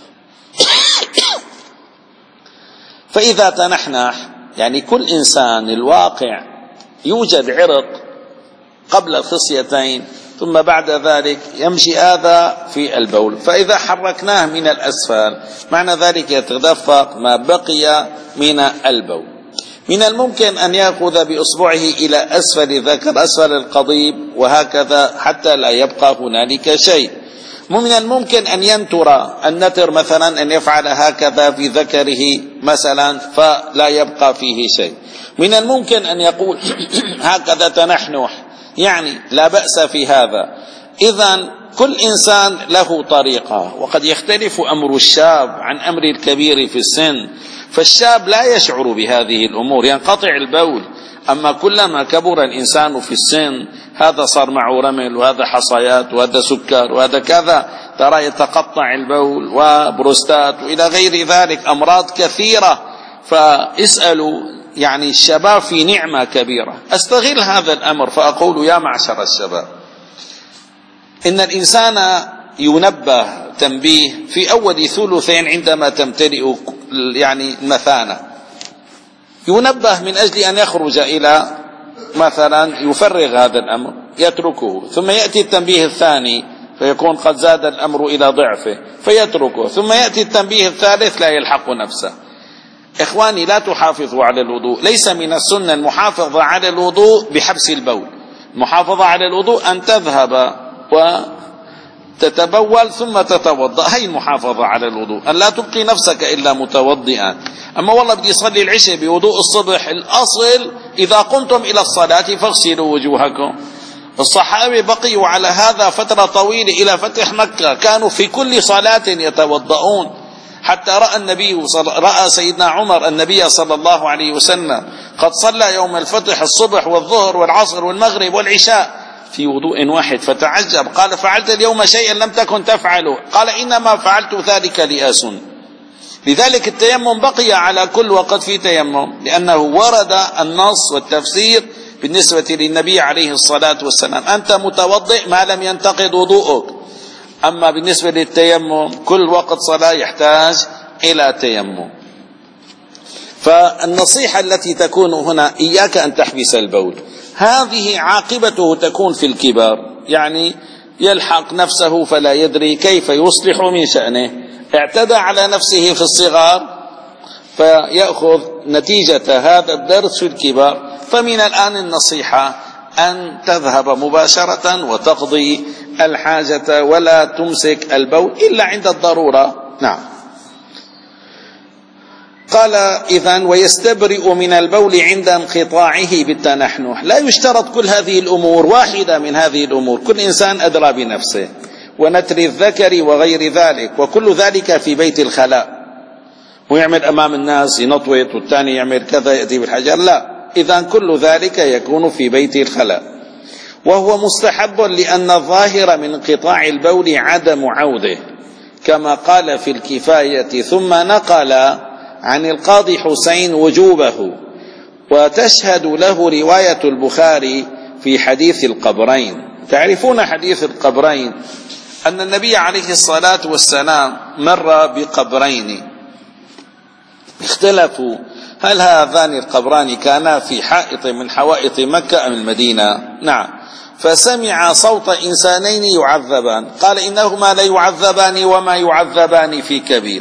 فإذا تنحنح يعني كل إنسان الواقع يوجد عرق قبل الخصيتين، ثم بعد ذلك يمشي هذا في البول، فإذا حركناه من الأسفل معنى ذلك يتدفق ما بقي من البول. من الممكن أن يأخذ بأصبعه إلى أسفل الذكر، أسفل القضيب، وهكذا حتى لا يبقى هنالك شيء. ومن الممكن أن ينتر النتر مثلا، أن يفعل هكذا في ذكره مثلا فلا يبقى فيه شيء. من الممكن أن يقول هكذا تنحنح، يعني لا بأس في هذا. إذن كل إنسان له طريقة، وقد يختلف أمر الشاب عن أمر الكبير في السن، فالشاب لا يشعر بهذه الأمور، ينقطع البول. أما كلما كبر الإنسان في السن، هذا صار معه رمل، وهذا حصيات، وهذا سكر، وهذا كذا، ترى يتقطع البول وبروستات وإلى غير ذلك، أمراض كثيرة. فاسألوا يعني الشباب في نعمة كبيرة. أستغل هذا الأمر فأقول: يا معشر الشباب، إن الإنسان ينبه تنبيه في أول ثلثين عندما تمتلئ يعني المثانة، ينبه من أجل أن يخرج إلى مثلا يفرغ هذا الأمر، يتركه، ثم يأتي التنبيه الثاني فيكون قد زاد الأمر إلى ضعفه فيتركه، ثم يأتي التنبيه الثالث لا يلحق نفسه. إخواني، لا تحافظوا على الوضوء، ليس من السنة المحافظة على الوضوء بحبس البول. المحافظة على الوضوء أن تذهب وتتبول ثم تتوضأ، هي المحافظة على الوضوء، أن لا تبقي نفسك إلا متوضئا. أما والله بدي يصلي العشاء بوضوء الصبح، الأصل إذا قمتم إلى الصلاة فاغسلوا وجوهكم. الصحابة بقيوا على هذا فترة طويلة إلى فتح مكة، كانوا في كل صلاة يتوضؤون، حتى رأى النبي رأى سيدنا عمر النبي صلى الله عليه وسلم قد صلى يوم الفتح الصبح والظهر والعصر والمغرب والعشاء في وضوء واحد، فتعجب، قال: فعلت اليوم شيئا لم تكن تفعله؟ قال: إنما فعلت ذلك لأسن. لذلك التيمم بقي على كل وقت في تيمم، لأنه ورد النص والتفسير بالنسبة للنبي عليه الصلاة والسلام: أنت متوضئ ما لم ينتقض وضوءك. أما بالنسبة للتيمم كل وقت صلاة يحتاج إلى تيمم. فالنصيحة التي تكون هنا: إياك أن تحبس البول. هذه عاقبته تكون في الكبار، يعني يلحق نفسه فلا يدري كيف يصلح من شأنه. اعتدى على نفسه في الصغار فيأخذ نتيجة هذا الدرس في الكبار. فمن الآن النصيحة أن تذهب مباشرة وتقضي الحاجة، ولا تمسك البول إلا عند الضرورة. نعم. قال إذن ويستبرئ من البول عند انقطاعه بالتنحنح. لا يشترط كل هذه الأمور، واحدة من هذه الأمور، كل إنسان أدرى بنفسه، ونتر الذكر وغير ذلك، وكل ذلك في بيت الخلاء، ويعمل أمام الناس ينطوط والثاني يعمل كذا يأتي بالحجر، لا، إذن كل ذلك يكون في بيت الخلاء. وهو مستحب لأن الظاهر من انقطاع البول عدم عوده، كما قال في الكفاية، ثم نقل عن القاضي حسين وجوبه، وتشهد له رواية البخاري في حديث القبرين. تعرفون حديث القبرين أن النبي عليه الصلاة والسلام مر بقبرين، اختلفوا هل هذان القبران كانا في حائط من حوائط مكة أم المدينة؟ نعم. فسمع صوت إنسانين يعذبان، قال إنهما لا يعذبان وما يعذبان في كبير.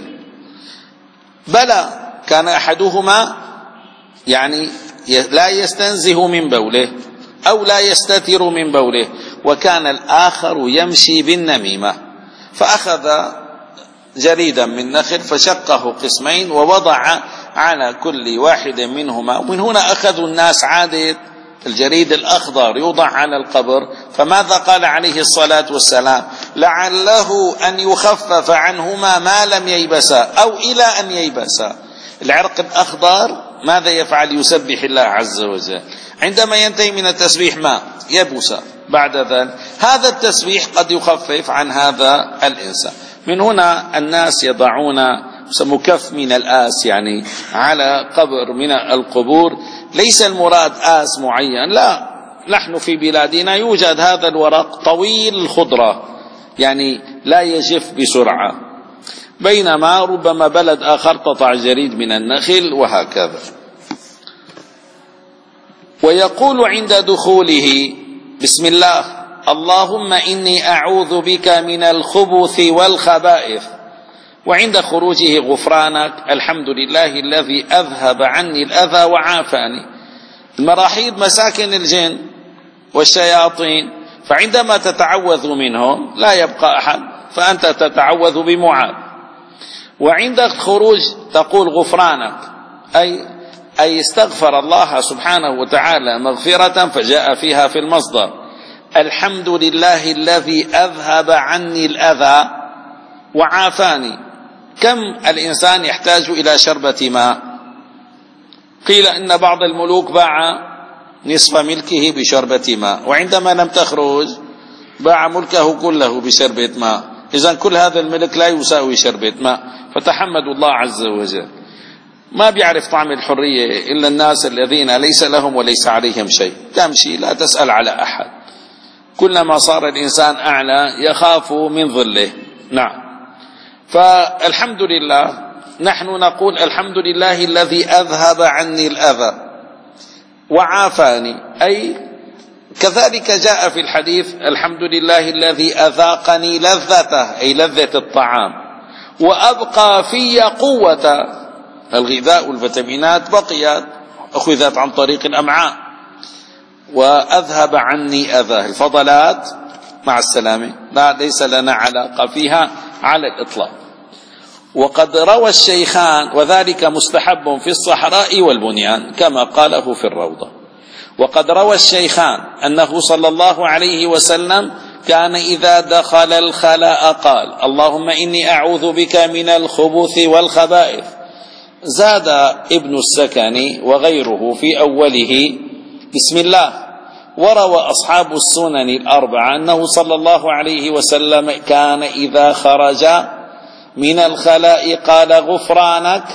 بلى، كان أحدهما يعني لا يستنزه من بوله أو لا يستتر من بوله، وكان الآخر يمشي بالنميمة، فأخذ جريدا من نخل فشقه قسمين ووضع على كل واحد منهما. ومن هنا أخذوا الناس عادة الجريد الأخضر يوضع على القبر، فماذا قال عليه الصلاة والسلام؟ لعله أن يخفف عنهما ما لم ييبسا أو إلى أن ييبسا. العرق الأخضر ماذا يفعل؟ يسبح الله عز وجل، عندما ينتهي من التسبيح ما يبس بعد ذلك، هذا التسبيح قد يخفف عن هذا الإنسان. من هنا الناس يضعون مكف من الآس يعني على قبر من القبور، ليس المراد آس معين، لا، نحن في بلادنا يوجد هذا الورق طويل الخضرة يعني لا يجف بسرعة، بينما ربما بلد آخر قطع جريد من النخل وهكذا. ويقول عند دخوله بسم الله اللهم إني أعوذ بك من الخبث والخبائث، وعند خروجه غفرانك الحمد لله الذي أذهب عني الأذى وعافاني. المراحيض مساكن الجن والشياطين، فعندما تتعوذ منهم لا يبقى أحد، فأنت تتعوذ بمعاذ. وعند الخروج تقول غفرانك، أي أي استغفر الله سبحانه وتعالى مغفرة فجاء فيها في المصدر الحمد لله الذي أذهب عني الأذى وعافاني. كم الإنسان يحتاج إلى شربة ماء؟ قيل إن بعض الملوك باع نصف ملكه بشربة ماء، وعندما لم تخرج باع ملكه كله بشربة ماء. إذن كل هذا الملك لا يساوي شربة ماء، فتحمدوا الله عز وجل. ما بيعرف طعم الحرية إلا الناس الذين ليس لهم وليس عليهم شيء، تمشي لا تسأل على أحد، كلما صار الإنسان أعلى يخاف من ظله. نعم. فالحمد لله، نحن نقول الحمد لله الذي أذهب عني الأذى وعافاني، أي كذلك جاء في الحديث الحمد لله الذي أذاقني لذته، أي لذة الطعام، وأبقى في قوة الغذاء والفيتامينات بقيت أخذت عن طريق الأمعاء، وأذهب عني أذاه، الفضلات مع السلامة، لا ليس لنا علاقة فيها على الإطلاق. وقد روى الشيخان وذلك مستحب في الصحراء والبنيان كما قاله في الروضة. وقد روى الشيخان أنه صلى الله عليه وسلم كان إذا دخل الخلاء قال اللهم إني أعوذ بك من الخبث والخبائث. زاد ابن السكني وغيره في أوله بسم الله. وروى أصحاب السنن الأربعة أنه صلى الله عليه وسلم كان إذا خرج من الخلاء قال غفرانك.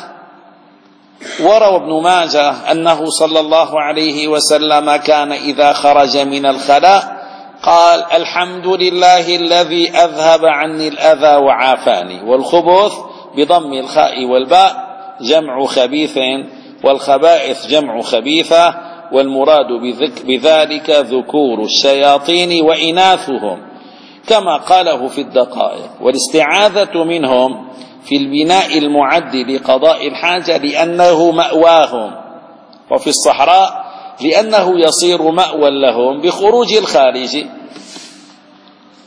وروى ابن ماجه أنه صلى الله عليه وسلم كان إذا خرج من الخلاء قال الحمد لله الذي أذهب عني الأذى وعافاني. والخبث بضم الخاء والباء جمع خبيث، والخبائث جمع خبيثة، والمراد بذلك ذكور الشياطين وإناثهم كما قاله في الدقائق. والاستعاذة منهم في البناء المعد لقضاء الحاجة لأنه مأواهم، وفي الصحراء لأنه يصير مأوى لهم بخروج الخارج.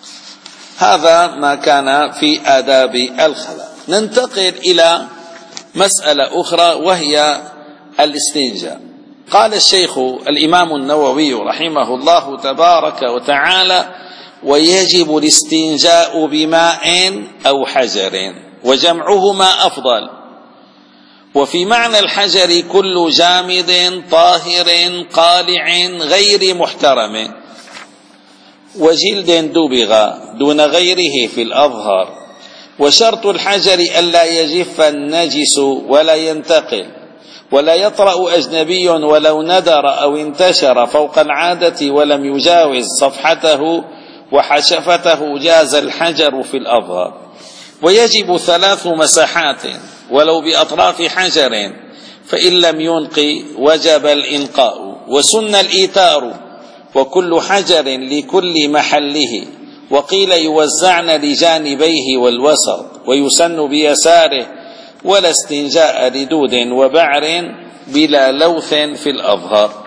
هذا ما كان في آداب الخلاء. ننتقل إلى مسألة أخرى وهي الاستنجاء. قال الشيخ الإمام النووي رحمه الله تبارك وتعالى: ويجب الاستنجاء بماء أو حجر، وجمعهما أفضل. وفي معنى الحجر كل جامد طاهر قالع غير محترم، وجلد دبغ دون غيره في الأظهر. وشرط الحجر ألا يجف النجس ولا ينتقل، ولا يطرأ أجنبي ولو ندر أو انتشر فوق العادة ولم يجاوز صفحته وحشفته جاز الحجر في الأظهر. ويجب ثلاث مساحات ولو بأطراف حجر، فإن لم ينق وجب الإنقاء. وسن الإيتار، وكل حجر لكل محله، وقيل يوزعن لجانبيه والوسط، ويسن بيساره. ولا استنجاء لدود وبعر بلا لوث في الأظهر.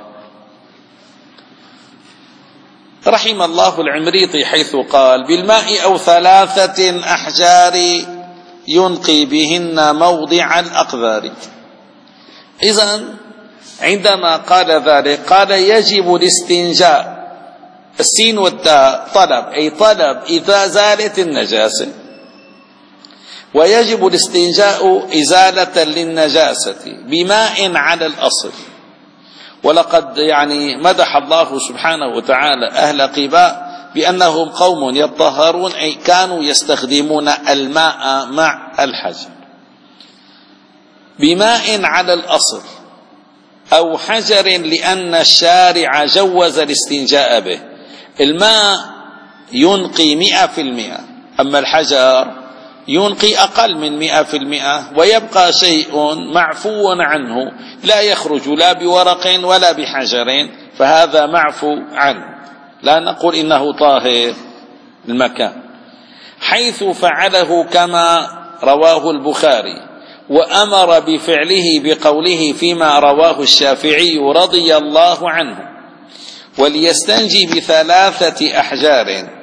رحم الله العمريطي حيث قال: بالماء أو ثلاثة أحجار ينقي بهن موضع الأقذار. إذن عندما قال ذلك قال: يجب الاستنجاء، السين والتاء طلب، أي طلب إذا زالت النجاسة. ويجب الاستنجاء إزالة للنجاسة بماء على الأصل. ولقد يعني مدح الله سبحانه وتعالى أهل قباء بأنهم قوم يطهرون، أي كانوا يستخدمون الماء مع الحجر. بماء على الأصل أو حجر، لأن الشارع جوز الاستنجاء به. الماء ينقي مئة في المئة، أما الحجر ينقي أقل من مئة في المئة، ويبقى شيء معفو عنه لا يخرج لا بورق ولا بحجر، فهذا معفو عنه، لا نقول إنه طاهر المكان، حيث فعله كما رواه البخاري، وأمر بفعله بقوله فيما رواه الشافعي رضي الله عنه: وليستنجي بثلاثة أحجار.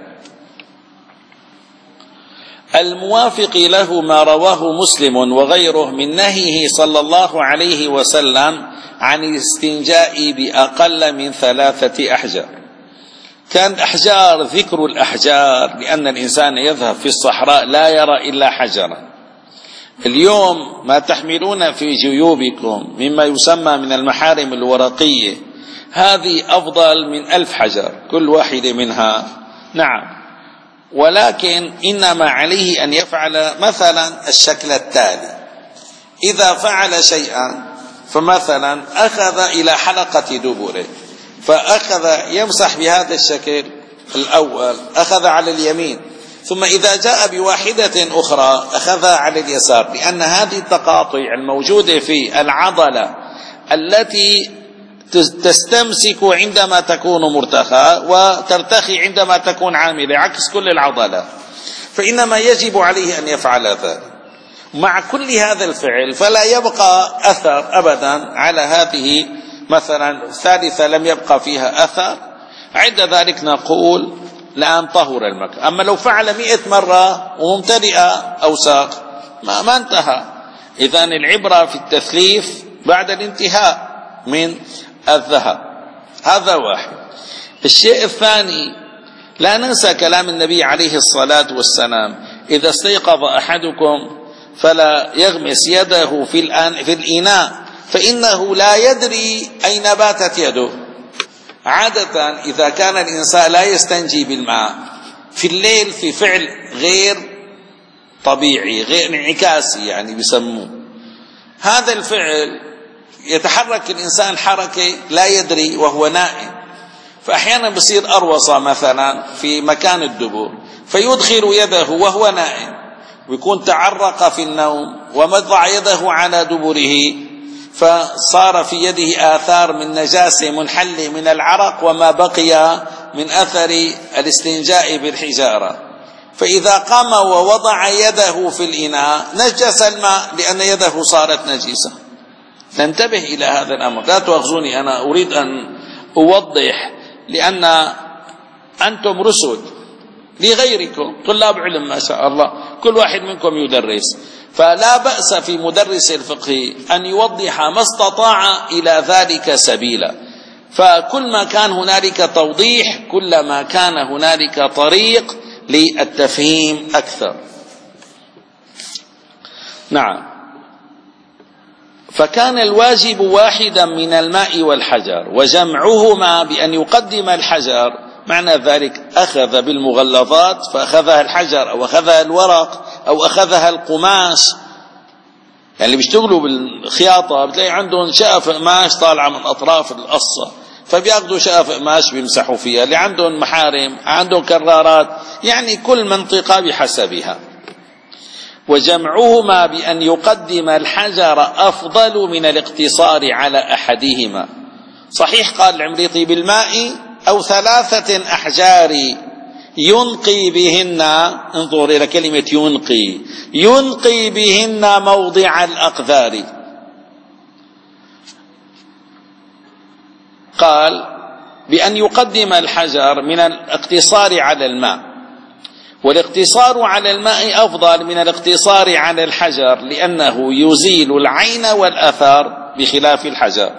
الموافق له ما رواه مسلم وغيره من نهيه صلى الله عليه وسلم عن الاستنجاء بأقل من ثلاثة أحجار. كان أحجار ذكر الأحجار لأن الإنسان يذهب في الصحراء لا يرى إلا حجرا. اليوم ما تحملون في جيوبكم مما يسمى من المحارم الورقية، هذه أفضل من ألف حجر كل واحدة منها. نعم، ولكن إنما عليه أن يفعل مثلا الشكل التالي: إذا فعل شيئا فمثلا أخذ إلى حلقة دبره فأخذ يمسح بهذا الشكل الأول، أخذ على اليمين، ثم إذا جاء بواحدة أخرى أخذها على اليسار، لأن هذه التقاطع الموجودة في العضلة التي تستمسك عندما تكون مرتخاة وترتخي عندما تكون عاملة، عكس كل العضلات، فإنما يجب عليه أن يفعل ذلك. مع كل هذا الفعل فلا يبقى أثر أبدا على هذه، مثلا الثالثة لم يبقى فيها أثر، عند ذلك نقول الآن طهر المكان. أما لو فعل مئة مرة وممتلئة أوساخ ما, ما انتهى. إذن العبرة في التثليث بعد الانتهاء من الذهب. هذا واحد. الشيء الثاني، لا ننسى كلام النبي عليه الصلاة والسلام: إذا استيقظ أحدكم فلا يغمس يده في في الإناء فإنه لا يدري أين باتت يده. عادة إذا كان الإنسان لا يستنجي بالماء في الليل في فعل غير طبيعي، غير انعكاسي يعني بيسموه، هذا الفعل يتحرك الإنسان حركة لا يدري وهو نائم، فأحيانا بصير أروصة مثلا في مكان الدبر فيدخل يده وهو نائم، ويكون تعرق في النوم ومضع يده على دبره، فصار في يده آثار من نجاسة منحلة من العرق وما بقي من أثر الاستنجاء بالحجارة. فإذا قام ووضع يده في الإناء نجس الماء لأن يده صارت نجسة. ننتبه إلى هذا الأمر، لا تؤاخذوني، أنا أريد أن أوضح، لأن أنتم رسل لغيركم، طلاب علم ما شاء الله، كل واحد منكم يدرس، فلا بأس في مدرس الفقه أن يوضح ما استطاع إلى ذلك سبيلا، فكل ما كان هنالك توضيح كلما كان هنالك طريق للتفهيم أكثر. نعم. فكان الواجب واحدا من الماء والحجر، وجمعهما بأن يقدم الحجر معنى ذلك أخذ بالمغلظات فأخذها الحجر أو أخذها الورق أو أخذها القماش. يعني اللي بيشتغلوا بالخياطة بتلاقي عندهم شقف قماش طالعة من أطراف القصة، فبياخذوا شقف قماش بيمسحوا فيها. اللي عندهم محارم عندهم كرارات، يعني كل منطقة بحسبها. وجمعهما بأن يقدم الحجر أفضل من الاقتصار على أحدهما. صحيح قال العمريطي بالماء أو ثلاثة أحجار ينقي بهن، انظر إلى كلمة ينقي، ينقي بهن موضع الأقذار. قال بأن يقدم الحجر من الاقتصار على الماء، والاقتصار على الماء أفضل من الاقتصار على الحجر لأنه يزيل العين والأثر بخلاف الحجر.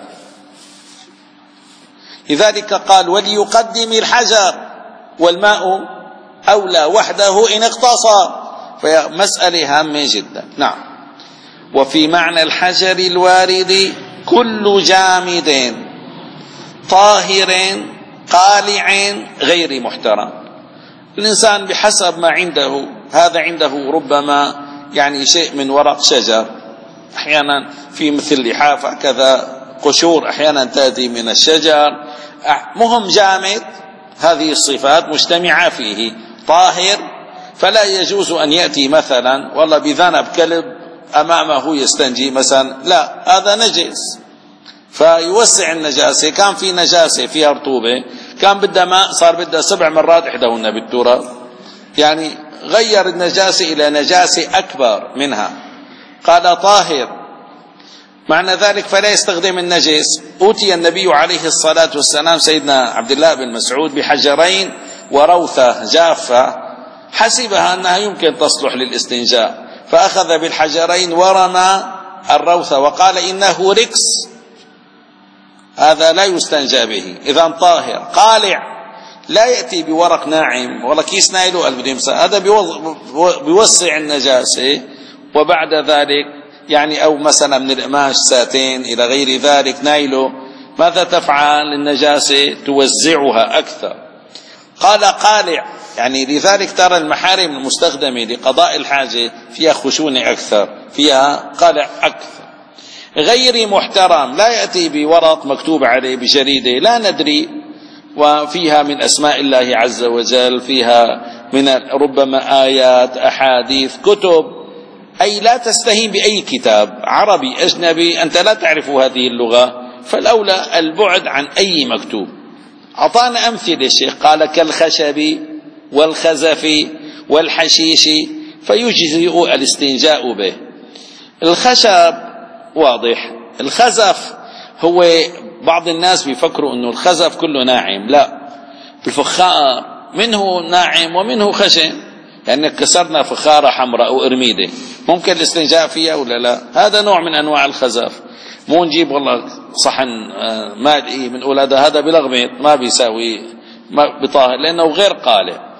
لذلك قال وليقدم الحجر، والماء أولى وحده إن اقتصر، فمسألة هامة جدا. نعم. وفي معنى الحجر الوارد كل جامد طاهر قالع غير محترم. الإنسان بحسب ما عنده، هذا عنده ربما يعني شيء من ورق شجر، أحيانا في مثل لحاف كذا قشور أحيانا تأتي من الشجر، مهم جامد، هذه الصفات مجتمعة فيه. طاهر فلا يجوز أن يأتي مثلا والله بذنب كلب أمامه يستنجي مثلا، لا، هذا نجس فيوسع النجاسة. كان في نجاسة فيها رطوبة، كان بدها ماء صار بدها سبع مرات إحداهن بالتراب، يعني غير النجاسة إلى نجاسة أكبر منها. قال طاهر معنى ذلك فلا يستخدم النجس. أوتي النبي عليه الصلاة والسلام سيدنا عبد الله بن مسعود بحجرين وروثة جافة، حسبها أنها يمكن تصلح للاستنجاء، فأخذ بالحجرين ورمى الروثة وقال إنه ركس، هذا لا يستنجى به، إذا طاهر. قالع لا يأتي بورق ناعم والله كيس نايله البديمسة، هذا بيوسع النجاسة. وبعد ذلك يعني أو مثلا من القماش ساتين إلى غير ذلك نايله، ماذا تفعل؟ النجاسة توزعها أكثر. قال قالع، يعني لذلك ترى المحارم المستخدمة لقضاء الحاجة فيها خشونة أكثر، فيها قالع أكثر. غير محترم لا يأتي بورق مكتوب عليه بجريدة لا ندري وفيها من أسماء الله عز وجل، فيها من ربما آيات أحاديث كتب، أي لا تستهين بأي كتاب عربي أجنبي أنت لا تعرف هذه اللغة، فالأولى البعد عن أي مكتوب. أعطانا أمثلة الشيخ، قال كالخشب والخزف والحشيش فيجزئ الاستنجاء به. الخشب واضح، الخزف هو بعض الناس بيفكروا أنه الخزف كله ناعم، لا، الفخار منه ناعم ومنه خشن، يعني كسرنا فخارة حمراء أو أرميدة ممكن الاستنجاء فيها ولا لا؟ هذا نوع من أنواع الخزف. مو نجيب والله صحن مالئي من أولاد هذا بلغمت ما بيساوي بطاهر لأنه غير قالع،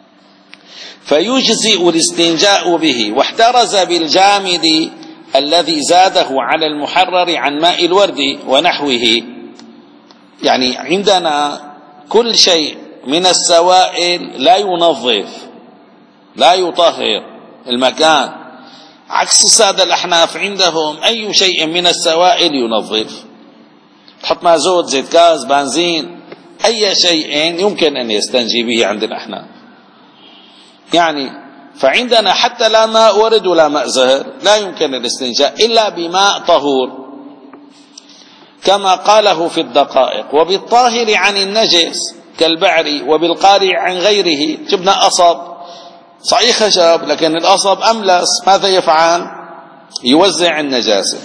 فيجزئ الاستنجاء به. واحترز بالجامد الذي زاده على المحرر عن ماء الورد ونحوه، يعني عندنا كل شيء من السوائل لا ينظف لا يطهر المكان، عكس السادة الأحناف عندهم أي شيء من السوائل ينظف، تحط مع زوت زيت غاز بنزين أي شيء يمكن أن يستنجي به عند الأحناف. يعني فعندنا حتى لا ماء ورد ولا ماء زهر لا يمكن الاستنجاء إلا بماء طهور كما قاله في الدقائق. وبالطاهر عن النجس كالبعر وبالقارع عن غيره. جبنا قصب صحيح خشب لكن القصب أملس، ماذا يفعل؟ يوزع النجاسة.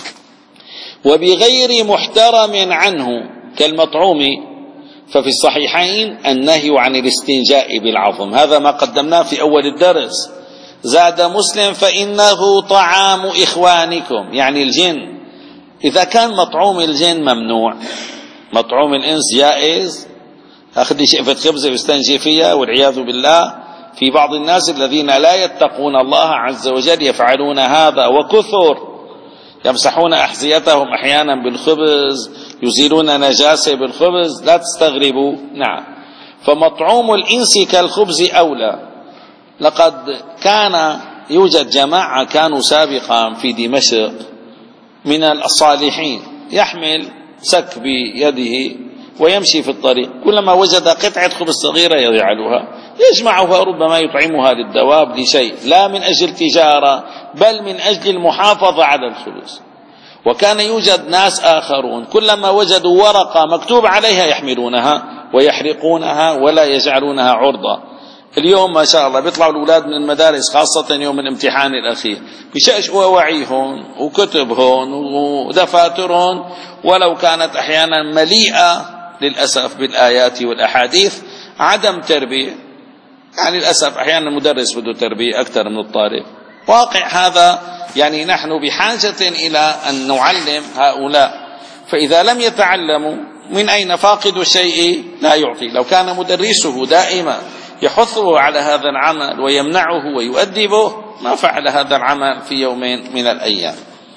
وبغير محترم عنه كالمطعوم، ففي الصحيحين النهي عن الاستنجاء بالعظم، هذا ما قدمناه في أول الدرس. زاد مسلم فإنه طعام إخوانكم، يعني الجن. إذا كان مطعوم الجن ممنوع، مطعوم الإنس جائز، أخذ شئفة خبزة ويستنجي فيها والعياذ بالله. في بعض الناس الذين لا يتقون الله عز وجل يفعلون هذا وكثر، يمسحون أحذيتهم أحيانا بالخبز، يزيلون نجاسة بالخبز، لا تستغربوا. نعم، فمطعوم الإنس كالخبز أولى. لقد كان يوجد جماعة كانوا سابقا في دمشق من الصالحين يحمل سك بيده ويمشي في الطريق، كلما وجد قطعة خبز صغيرة يجعلها يجمعها، ربما يطعمها للدواب لشيء، لا من أجل تجارة بل من أجل المحافظة على الخبز. وكان يوجد ناس آخرون كلما وجدوا ورقة مكتوب عليها يحملونها ويحرقونها ولا يجعلونها عرضة. اليوم ما شاء الله بيطلعوا الأولاد من المدارس خاصة يوم الامتحان الأخير بيشقشقوا أواعيهم وكتبهم ودفاترهم، ولو كانت أحيانا مليئة للأسف بالآيات والأحاديث. عدم تربية، يعني للأسف أحيانا المدرس بده تربية أكثر من الطالب. واقع هذا، يعني نحن بحاجة إلى أن نعلم هؤلاء، فإذا لم يتعلموا من أين فاقد الشيء لا يعطي. لو كان مدرسه دائما يحثه على هذا العمل ويمنعه ويؤدبه ما فعل هذا العمل في يومين من الأيام.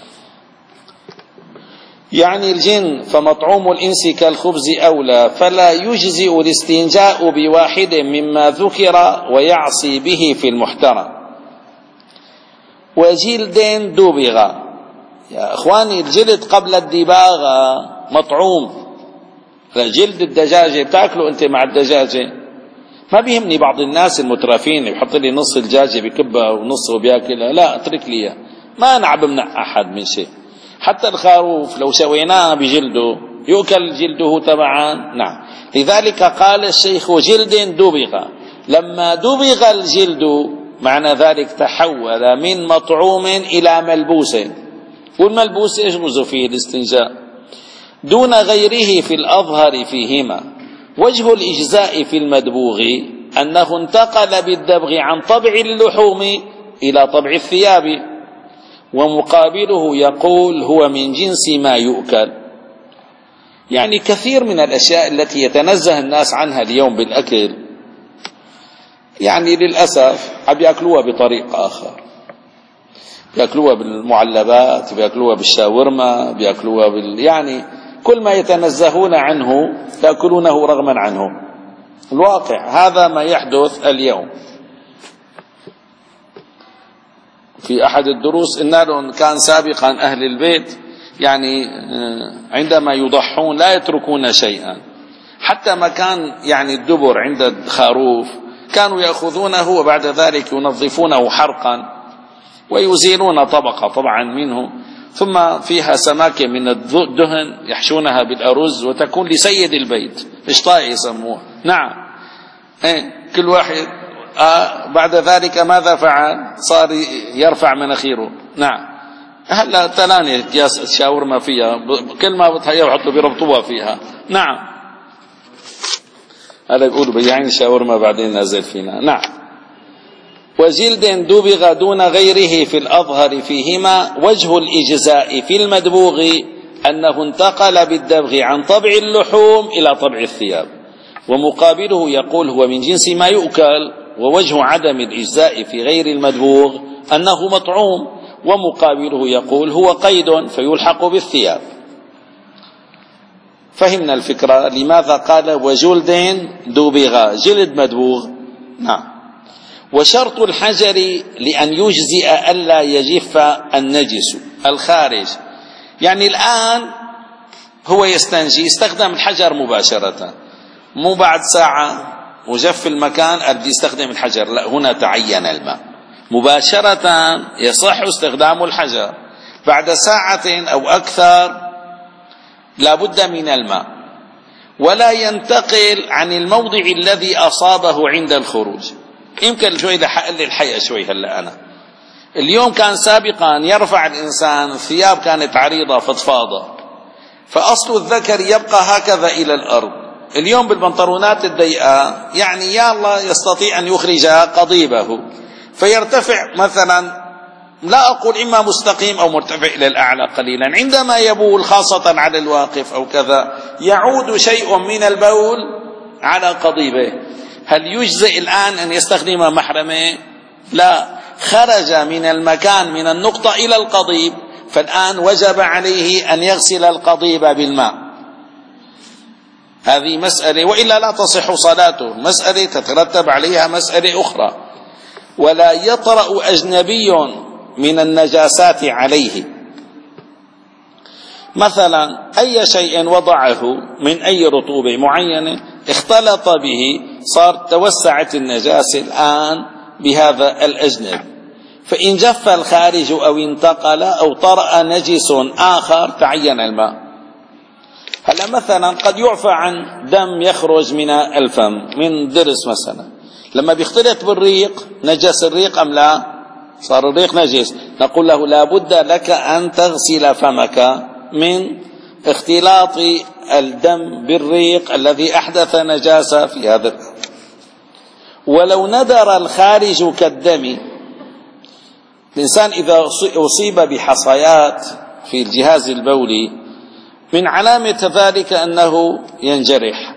يعني الجن فمطعوم الإنس كالخبز أولى، فلا يجزئ الاستنجاء بواحد مما ذكر ويعصي به في المحترم. وجلد دبغ، يا أخواني الجلد قبل الدباغة مطعوم. جلد الدجاجة بتاكله أنت مع الدجاجة، ما بيهمني بعض الناس المترفين يحط لي نص الدجاجة بكبها ونصه بياكلها، لا اترك لي، ما نعب بمنع أحد من شيء. حتى الخروف لو سويناه بجلده يؤكل جلده تبعا. نعم، لذلك قال الشيخ جلد دبغ. لما دبغ الجلد معنى ذلك تحول من مطعوم إلى ملبوس، والملبوس يجوز فيه الاستنجاء دون غيره في الأظهر فيهما. وجه الإجزاء في المدبوغ أنه انتقل بالدبغ عن طبع اللحوم إلى طبع الثياب، ومقابله يقول هو من جنس ما يؤكل. يعني كثير من الأشياء التي يتنزه الناس عنها اليوم بالأكل، يعني للأسف عم يأكلوها بطريقة آخر، بيأكلوها بالمعلبات، بيأكلوها بالشاورما، بيأكلوها بال... يعني كل ما يتنزهون عنه يأكلونه رغما عنهم. الواقع هذا ما يحدث اليوم. في أحد الدروس إن لهم كان سابقا أهل البيت يعني عندما يضحون لا يتركون شيئا، حتى ما كان يعني الدبر عند الخروف كانوا يأخذونه وبعد ذلك ينظفونه حرقا ويزيلون طبقة طبعا منه، ثم فيها سماكة من الدهن يحشونها بالأرز وتكون لسيد البيت، إشطاء يسموه. نعم، ايه كل واحد آه بعد ذلك ماذا فعل؟ صار يرفع مناخيره. نعم، هلا تلاني اكياس شاورما فيها، كل ما بتهيأ وحطوا بيربطوها فيها. نعم، هذا يقولوا بياعين الشاورما بعدين نازل فينا. نعم. وجلد دبغ دون غيره في الأظهر فيهما. وجه الإجزاء في المدبوغ أنه انتقل بالدبغ عن طبع اللحوم إلى طبع الثياب، ومقابله يقول هو من جنس ما يؤكل. ووجه عدم الإجزاء في غير المدبوغ أنه مطعوم، ومقابله يقول هو قيد فيلحق بالثياب. فهمنا الفكرة لماذا قال وجلد دبغ، جلد مدبوغ. نعم. وشرط الحجر لأن يجزئ ألا يجف النجس الخارج، يعني الآن هو يستنجي استخدم الحجر مباشرة، مو بعد ساعة وجف المكان أبدي يستخدم الحجر، لا، هنا تعين الماء مباشرة يصح استخدام الحجر. بعد ساعة أو أكثر لا بد من الماء، ولا ينتقل عن الموضع الذي أصابه عند الخروج. يمكن شوي لحقل الحقيقة شوي هلأ أنا اليوم كان سابقا يرفع الإنسان الثياب كانت عريضة فضفاضة، فأصل الذكر يبقى هكذا إلى الأرض. اليوم بالبنطلونات الضيقة يعني يا الله يستطيع أن يخرج قضيبه، فيرتفع مثلا، لا أقول إما مستقيم أو مرتفع إلى الأعلى قليلا. عندما يبول خاصة على الواقف أو كذا يعود شيء من البول على قضيبه، هل يجزئ الآن أن يستخدم محرمه؟ لا، خرج من المكان من النقطة إلى القضيب، فالآن وجب عليه أن يغسل القضيب بالماء. هذه مسألة، وإلا لا تصح صلاته، مسألة تترتب عليها مسألة أخرى. ولا يطرأ أجنبي من النجاسات عليه، مثلا أي شيء وضعه من أي رطوبة معينة اختلط به، صار توسعت النجاسة الآن بهذا الأجنب، فإن جف الخارج أو انتقل أو طرأ نجس آخر تعين الماء. هلا مثلا قد يعفى عن دم يخرج من الفم من ضرس مثلا، لما بيختلط بالريق نجس الريق أم لا؟ صار الريق نجس، نقول له لا بد لك أن تغسل فمك من اختلاط الدم بالريق الذي أحدث نجاسة في هذا الأمر. ولو ندر الخارج كالدم، الإنسان إذا أصيب بحصيات في الجهاز البولي من علامة ذلك أنه ينجرح،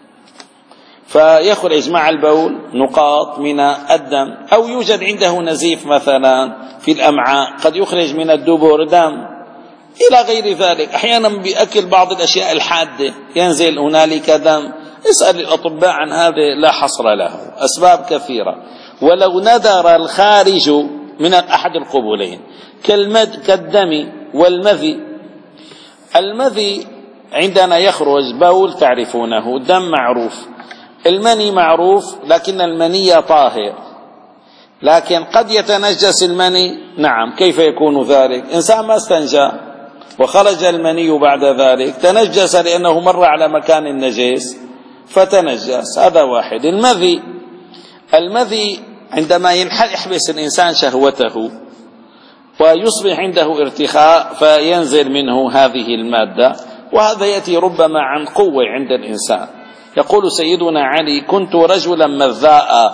فيخرج مع البول نقاط من الدم، أو يوجد عنده نزيف مثلا في الأمعاء، قد يخرج من الدبر دم إلى غير ذلك. أحيانا بأكل بعض الأشياء الحادة ينزل هنالك دم. اسأل الأطباء عن هذا، لا حصر له، أسباب كثيرة. ولو ندر الخارج من أحد القبولين كالمد كالدم والمذي. المذي عندنا يخرج بول تعرفونه، الدم معروف، المني معروف، لكن المني طاهر، لكن قد يتنجس المني. نعم، كيف يكون ذلك؟ إنسان ما استنجى وخرج المني بعد ذلك تنجس لأنه مر على مكان النجس فتنجس، هذا واحد. المذي المذي عندما يحبس الإنسان شهوته ويصبح عنده ارتخاء فينزل منه هذه المادة، وهذا يأتي ربما عن قوة عند الإنسان. يقول سيدنا علي: كنت رجلا مذاء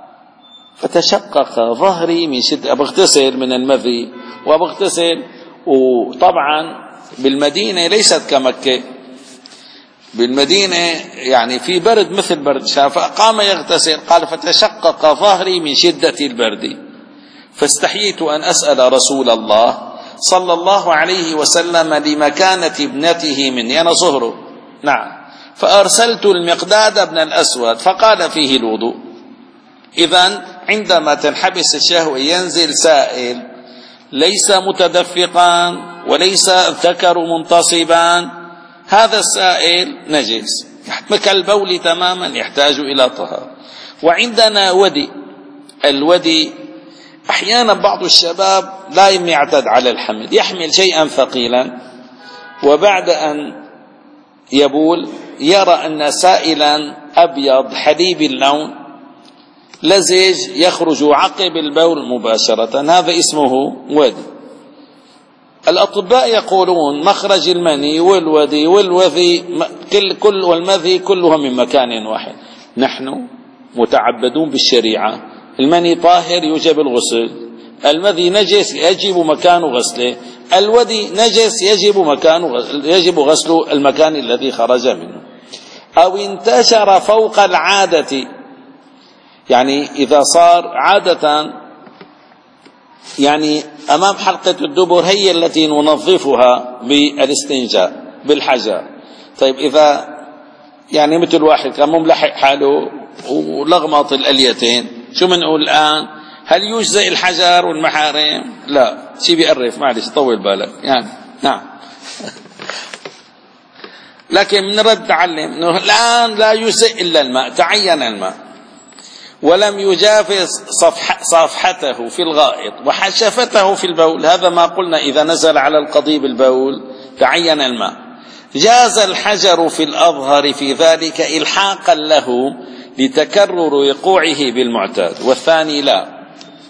فتشقق ظهري من شدة، أبغتسل من المذي وأبغتسل. وطبعا بالمدينة ليست كمكة، بالمدينة يعني في برد مثل برد الشام، فقام يغتسل، قال: فتشقق ظهري من شدة البرد، فاستحييت أن أسأل رسول الله صلى الله عليه وسلم لمكانة ابنته مني، أنا صهره. نعم، فأرسلت المقداد بن الأسود فقال فيه الوضوء. إذن عندما تنحبس الشهوة ينزل سائل ليس متدفقا وليس الذكر منتصبا، هذا السائل نجس كالبول تماما، يحتاج إلى طهارة. وعندنا ودي، الودي أحيانا بعض الشباب لا يعتد على الحمل، يحمل شيئا ثقيلا وبعد أن يبول يرى أن سائلا أبيض حليب اللون لزج يخرج عقب البول مباشرة، هذا اسمه ودي. الأطباء يقولون مخرج المني والودي والوذي كل كل والمذي كلها من مكان واحد. نحن متعبدون بالشريعة، المني طاهر يوجب الغسل، المذي نجس يجب مكان غسله، الودي نجس يجب مكان يجب غسل المكان الذي خرج منه. أو انتشر فوق العادة، يعني إذا صار عادة يعني أمام حلقة الدبر هي التي ننظفها بالاستنجاء بالحجر. طيب إذا يعني مثل واحد كان مملحق حاله ولغمط الأليتين، شو منقول الآن؟ هل يجزئ الحجر والمحارم؟ لا، شي بيقرف، معلش طول بالك يعني. نعم. لكن من رد تعلم انه الآن لا يجزئ إلا الماء، تعين الماء، ولم يجافز صفح صفحته في الغائط وحشفته في البول، هذا ما قلنا إذا نزل على القضيب البول تعين الماء. جاز الحجر في الأظهر في ذلك إلحاقا له لتكرر وقوعه بالمعتاد، والثاني لا.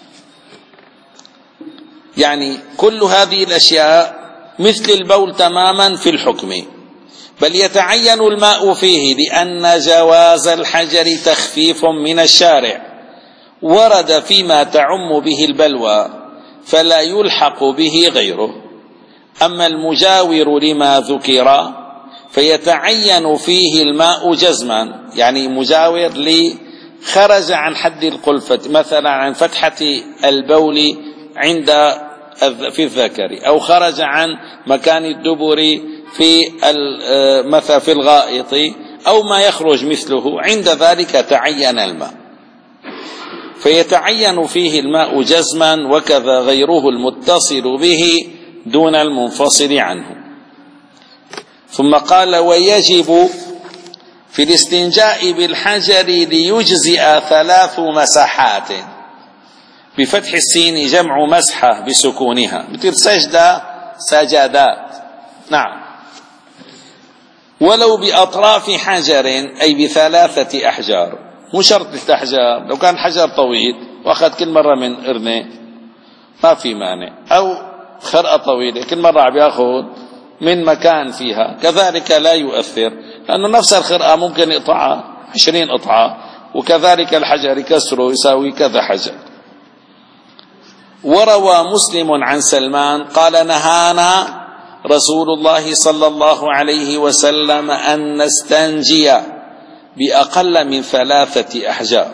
يعني كل هذه الأشياء مثل البول تماما في الحكم، بل يتعين الماء فيه لأن جواز الحجر تخفيف من الشارع، ورد فيما تعم به البلوى فلا يلحق به غيره. أما المجاور لما ذكر فيتعين فيه الماء جزما، يعني مجاور لي خرج عن حد القلفة، مثلا عن فتحة البول عند في الذكر، أو خرج عن مكان الدبر في مثلا في الغائط، أو ما يخرج مثله، عند ذلك تعين الماء، فيتعين فيه الماء جزما، وكذا غيره المتصل به دون المنفصل عنه. ثم قال: ويجب في الاستنجاء بالحجر ليجزئ ثلاث مسحات، بفتح السين جمع مسحة بسكونها، مثل سجدة سجدات. نعم. ولو بأطراف حجر أي بثلاثة أحجار، مو شرط الأحجار، لو كان حجر طويل وأخذ كل مرة من قرنة ما في مانع، أو خرقة طويلة كل مرة عم يأخذ من مكان فيها، كذلك لا يؤثر، لأنه نفس الخرقة ممكن يقطعها عشرين قطعة، وكذلك الحجر يكسره يساوي كذا حجر. وروى مسلم عن سلمان قال: نهانا رسول الله صلى الله عليه وسلم أن نستنجي بأقل من ثلاثة أحجار.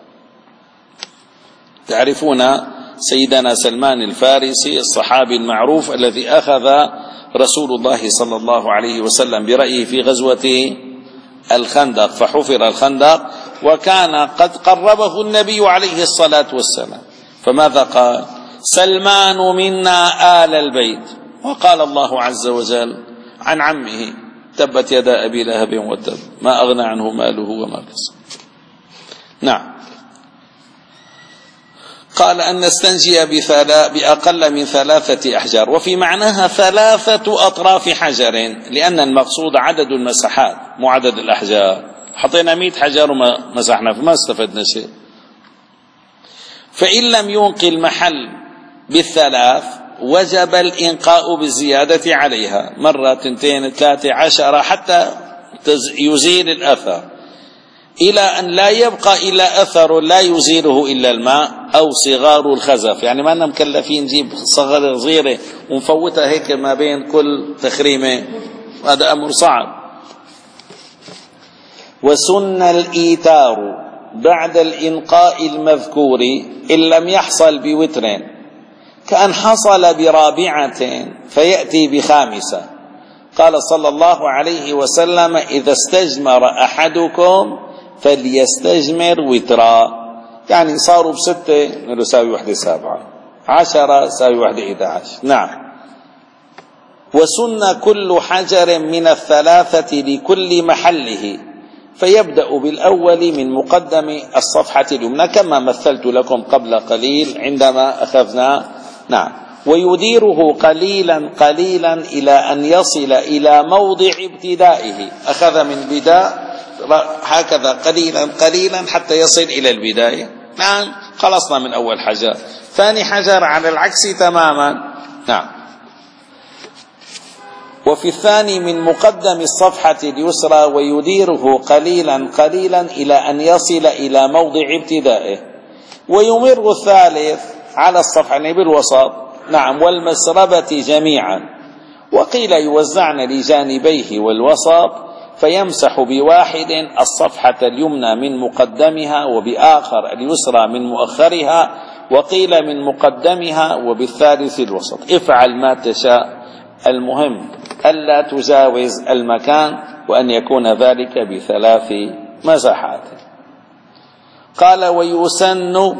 تعرفون سيدنا سلمان الفارسي الصحابي المعروف الذي أخذ رسول الله صلى الله عليه وسلم برأيه في غزوة الخندق، فحفر الخندق وكان قد قربه النبي عليه الصلاة والسلام، فماذا قال؟ سلمان منا آل البيت. وقال الله عز وجل عن عمه: تبت يدا أبي لهب وتب ما أغنى عنه ماله وما كسب. نعم. قال أن نستنجي بأقل من ثلاثة أحجار، وفي معناها ثلاثة أطراف حجر، لأن المقصود عدد المساحات مو عدد الأحجار. حطينا مئة حجر وما مسحنا فما استفدنا شيء. فإن لم ينقي المحل بالثلاث وجب الإنقاء بالزيادة عليها، مرة تنتين ثلاثة عشرة حتى يزيل الأثر، إلى أن لا يبقى إلا أثر لا يزيله إلا الماء أو صغار الخزف، يعني ما أننا مكلفين نجيب صغر صغيرة ونفوتها هيك ما بين كل تخريمة، هذا أمر صعب. وسن الإيتار بعد الإنقاء المذكور إن لم يحصل بوتر، كأن حصل برابعة فيأتي بخامسة. قال صلى الله عليه وسلم: إذا استجمر أحدكم فليستجمر وترا، يعني صاروا بستة نقول ساوي وحدة سابعة، عشرة ساوي وحدة إحدى عشر. نعم. وسن كل حجر من الثلاثة لكل محله، فيبدأ بالأول من مقدم الصفحة اليمنى كما مثلت لكم قبل قليل عندما أخذنا. نعم. ويديره قليلا قليلا إلى أن يصل إلى موضع ابتدائه، أخذ من بداية هكذا قليلا قليلا حتى يصل إلى البداية. نعم. خلصنا من أول حجر. ثاني حجر على العكس تماما. نعم. وفي الثاني من مقدم الصفحة اليسرى ويديره قليلا قليلا إلى أن يصل إلى موضع ابتدائه. ويمر الثالث على الصفحة يعني بالوسط. نعم. والمسربة جميعا، وقيل يوزعن لجانبيه والوسط، فيمسح بواحد الصفحة اليمنى من مقدمها وبآخر اليسرى من مؤخرها، وقيل من مقدمها وبالثالث الوسط. افعل ما تشاء، المهم ألا تجاوز المكان، وأن يكون ذلك بثلاث مساحات. قال: ويسن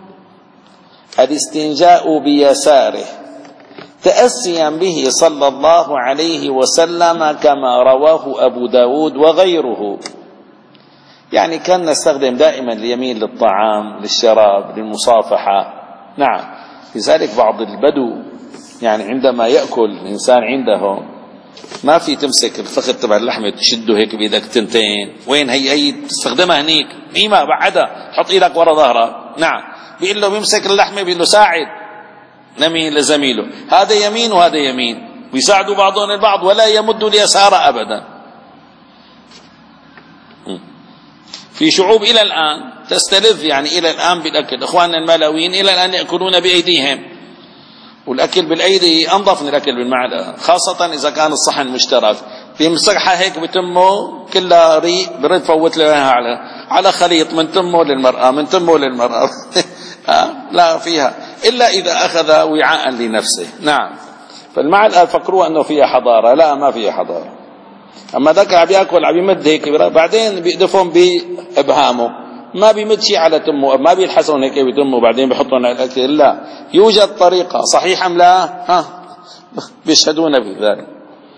الاستنجاء بيساره تأسيا به صلى الله عليه وسلم كما رواه أبو داود وغيره. يعني كان نستخدم دائما اليمين للطعام للشراب للمصافحة. نعم. لذلك بعض البدو يعني عندما يأكل الإنسان عندهم ما في تمسك الفخذ تبع اللحمة تشده هيك بإيدك تنتين، وين هي هي تستخدمها هنيك ميمة بعدها حط إيدك ورا ظهرك. نعم. بيقول له بيمسك اللحمة بيقول له ساعد نمي لزميله، هذا يمين وهذا يمين، ويساعدوا بعضهم البعض ولا يمد اليسار أبدا. في شعوب إلى الآن تستلذ يعني إلى الآن بالأكل. إخواننا الملاويين إلى الآن يأكلون بأيديهم، والأكل بالأيدي أنظف من الأكل بالمعلقة، خاصة إذا كان الصحن مشترك. بيمسكها هيك بتمه كلها ريق، برد فوت لها على على خليط من تمه للمرأة من تمه للمرأة لا فيها إلا إذا أخذ وعاء لنفسه. نعم. فالمعلقة فكروا أنه فيها حضارة، لا ما فيها حضارة. أما ذاك عم يأكل عم يمد هيك بعدين بيقدفهم بإبهامه، ما بيمد شيء على تمه، ما بيلحسون هيك بتمه وبعدين بيحطون على الأكل. لا، يوجد طريقة. صحيح أم لا؟ ها بيشهدون في ذلك.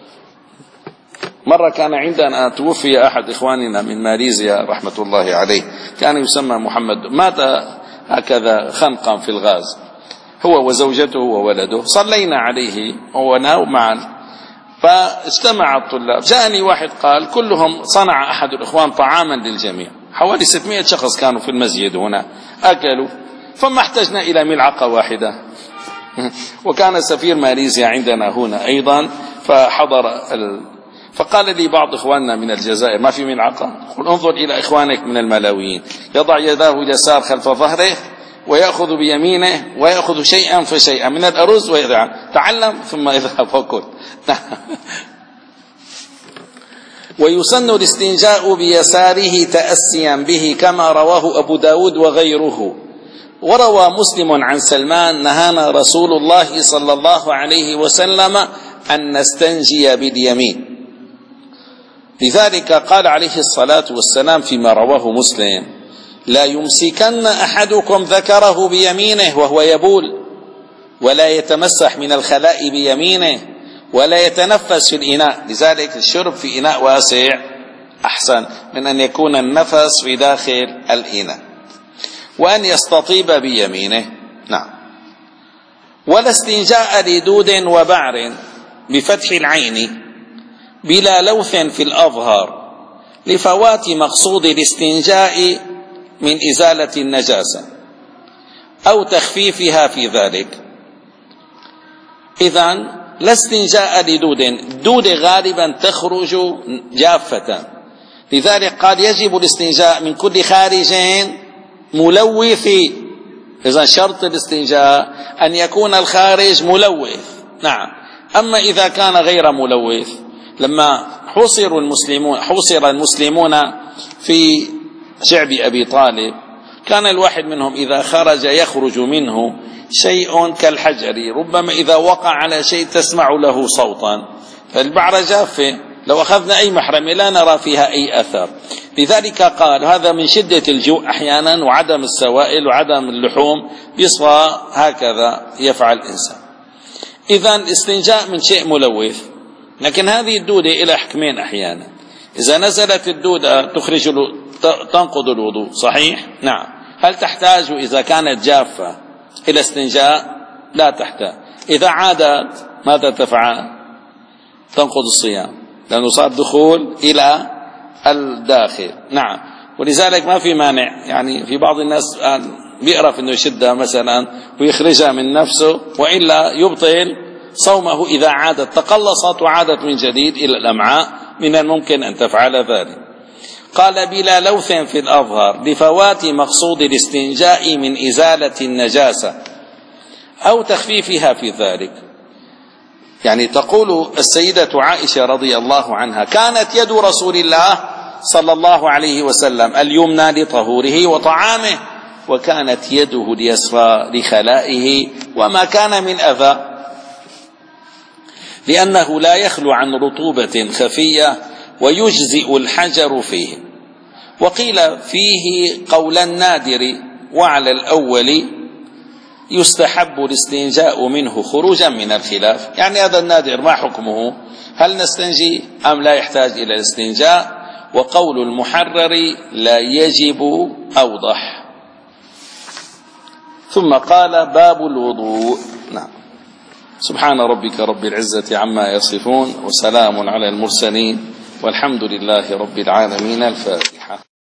مرة كان عندنا توفي أحد إخواننا من ماليزيا رحمة الله عليه، كان يسمى محمد، مات هكذا خنقا في الغاز هو وزوجته وولده. صلينا عليه وناو معا، فاجتمع الطلاب. جاءني واحد قال كلهم صنع أحد الإخوان طعاما للجميع، حوالي ستمائة شخص كانوا في المسجد هنا أكلوا، فما احتجنا إلى ملعقة واحدة. وكان سفير ماليزيا عندنا هنا أيضا فحضر ال... فقال لي بعض إخواننا من الجزائر ما في ملعقة؟ قل انظر إلى إخوانك من الملاويين، يضع يداه اليسار خلف ظهره ويأخذ بيمينه ويأخذ شيئا فشيئا من الأرز ويدعم، تعلم ثم اذهب وكل. ويسن الاستنجاء بيساره تأسيا به كما رواه أبو داود وغيره. وروى مسلم عن سلمان نهانا رسول الله صلى الله عليه وسلم أن نستنجي باليمين، لذلك قال عليه الصلاة والسلام فيما رواه مسلم: لا يمسكن أحدكم ذكره بيمينه وهو يبول، ولا يتمسح من الخلاء بيمينه، ولا يتنفس في الإناء. لذلك الشرب في إناء واسع أحسن من أن يكون النفس في داخل الإناء. وأن يستطيب بيمينه. نعم. ولا استنجاء لدود وبعر بفتح العين بلا لوث في الأظهر لفوات مقصود الاستنجاء من إزالة النجاسة أو تخفيفها في ذلك. إذن لا استنجاء لدود، الدود غالبا تخرج جافة، لذلك قال يجب الاستنجاء من كل خارج ملوث. إذن شرط الاستنجاء أن يكون الخارج ملوث. نعم. أما إذا كان غير ملوث، لما حصر المسلمون حصر المسلمون في شعب أبي طالب، كان الواحد منهم إذا خرج يخرج منه شيء كالحجر، ربما إذا وقع على شيء تسمع له صوتا، فالبعرة جافة، لو أخذنا أي محرمة لا نرى فيها أي أثر. لذلك قال هذا من شدة الجوع أحيانا وعدم السوائل وعدم اللحوم يصفى هكذا يفعل الإنسان. إذن الاستنجاء من شيء ملوث. لكن هذه الدودة إلى حكمين أحيانا. إذا نزلت الدودة تخرج تنقض الوضوء، صحيح؟ نعم. هل تحتاج إذا كانت جافة إلى استنجاء؟ لا تحتاج. إذا عادت ماذا تفعل؟ تنقض الصيام، لأنه صار دخول إلى الداخل. نعم. ولذلك ما في مانع، يعني في بعض الناس بيعرف أنه يشدها مثلا ويخرجها من نفسه، وإلا يبطل صومه إذا عادت تقلصت وعادت من جديد إلى الأمعاء، من الممكن أن تفعل ذلك. قال بلا لوث في الأظهر لفوات مقصود الاستنجاء من إزالة النجاسة أو تخفيفها في ذلك. يعني تقول السيدة عائشة رضي الله عنها: كانت يد رسول الله صلى الله عليه وسلم اليمنى لطهوره وطعامه، وكانت يده اليسرى لخلائه وما كان من أذى، لأنه لا يخلو عن رطوبة خفية ويجزئ الحجر فيه. وقيل فيه قول النادر، وعلى الأول يستحب الاستنجاء منه خروجا من الخلاف. يعني هذا النادر ما حكمه؟ هل نستنجي أم لا يحتاج إلى الاستنجاء؟ وقول المحرر لا يجب أوضح. ثم قال باب الوضوء. نعم. سبحان ربك رب العزة عما يصفون، وسلام على المرسلين، والحمد لله رب العالمين. الفاتحة.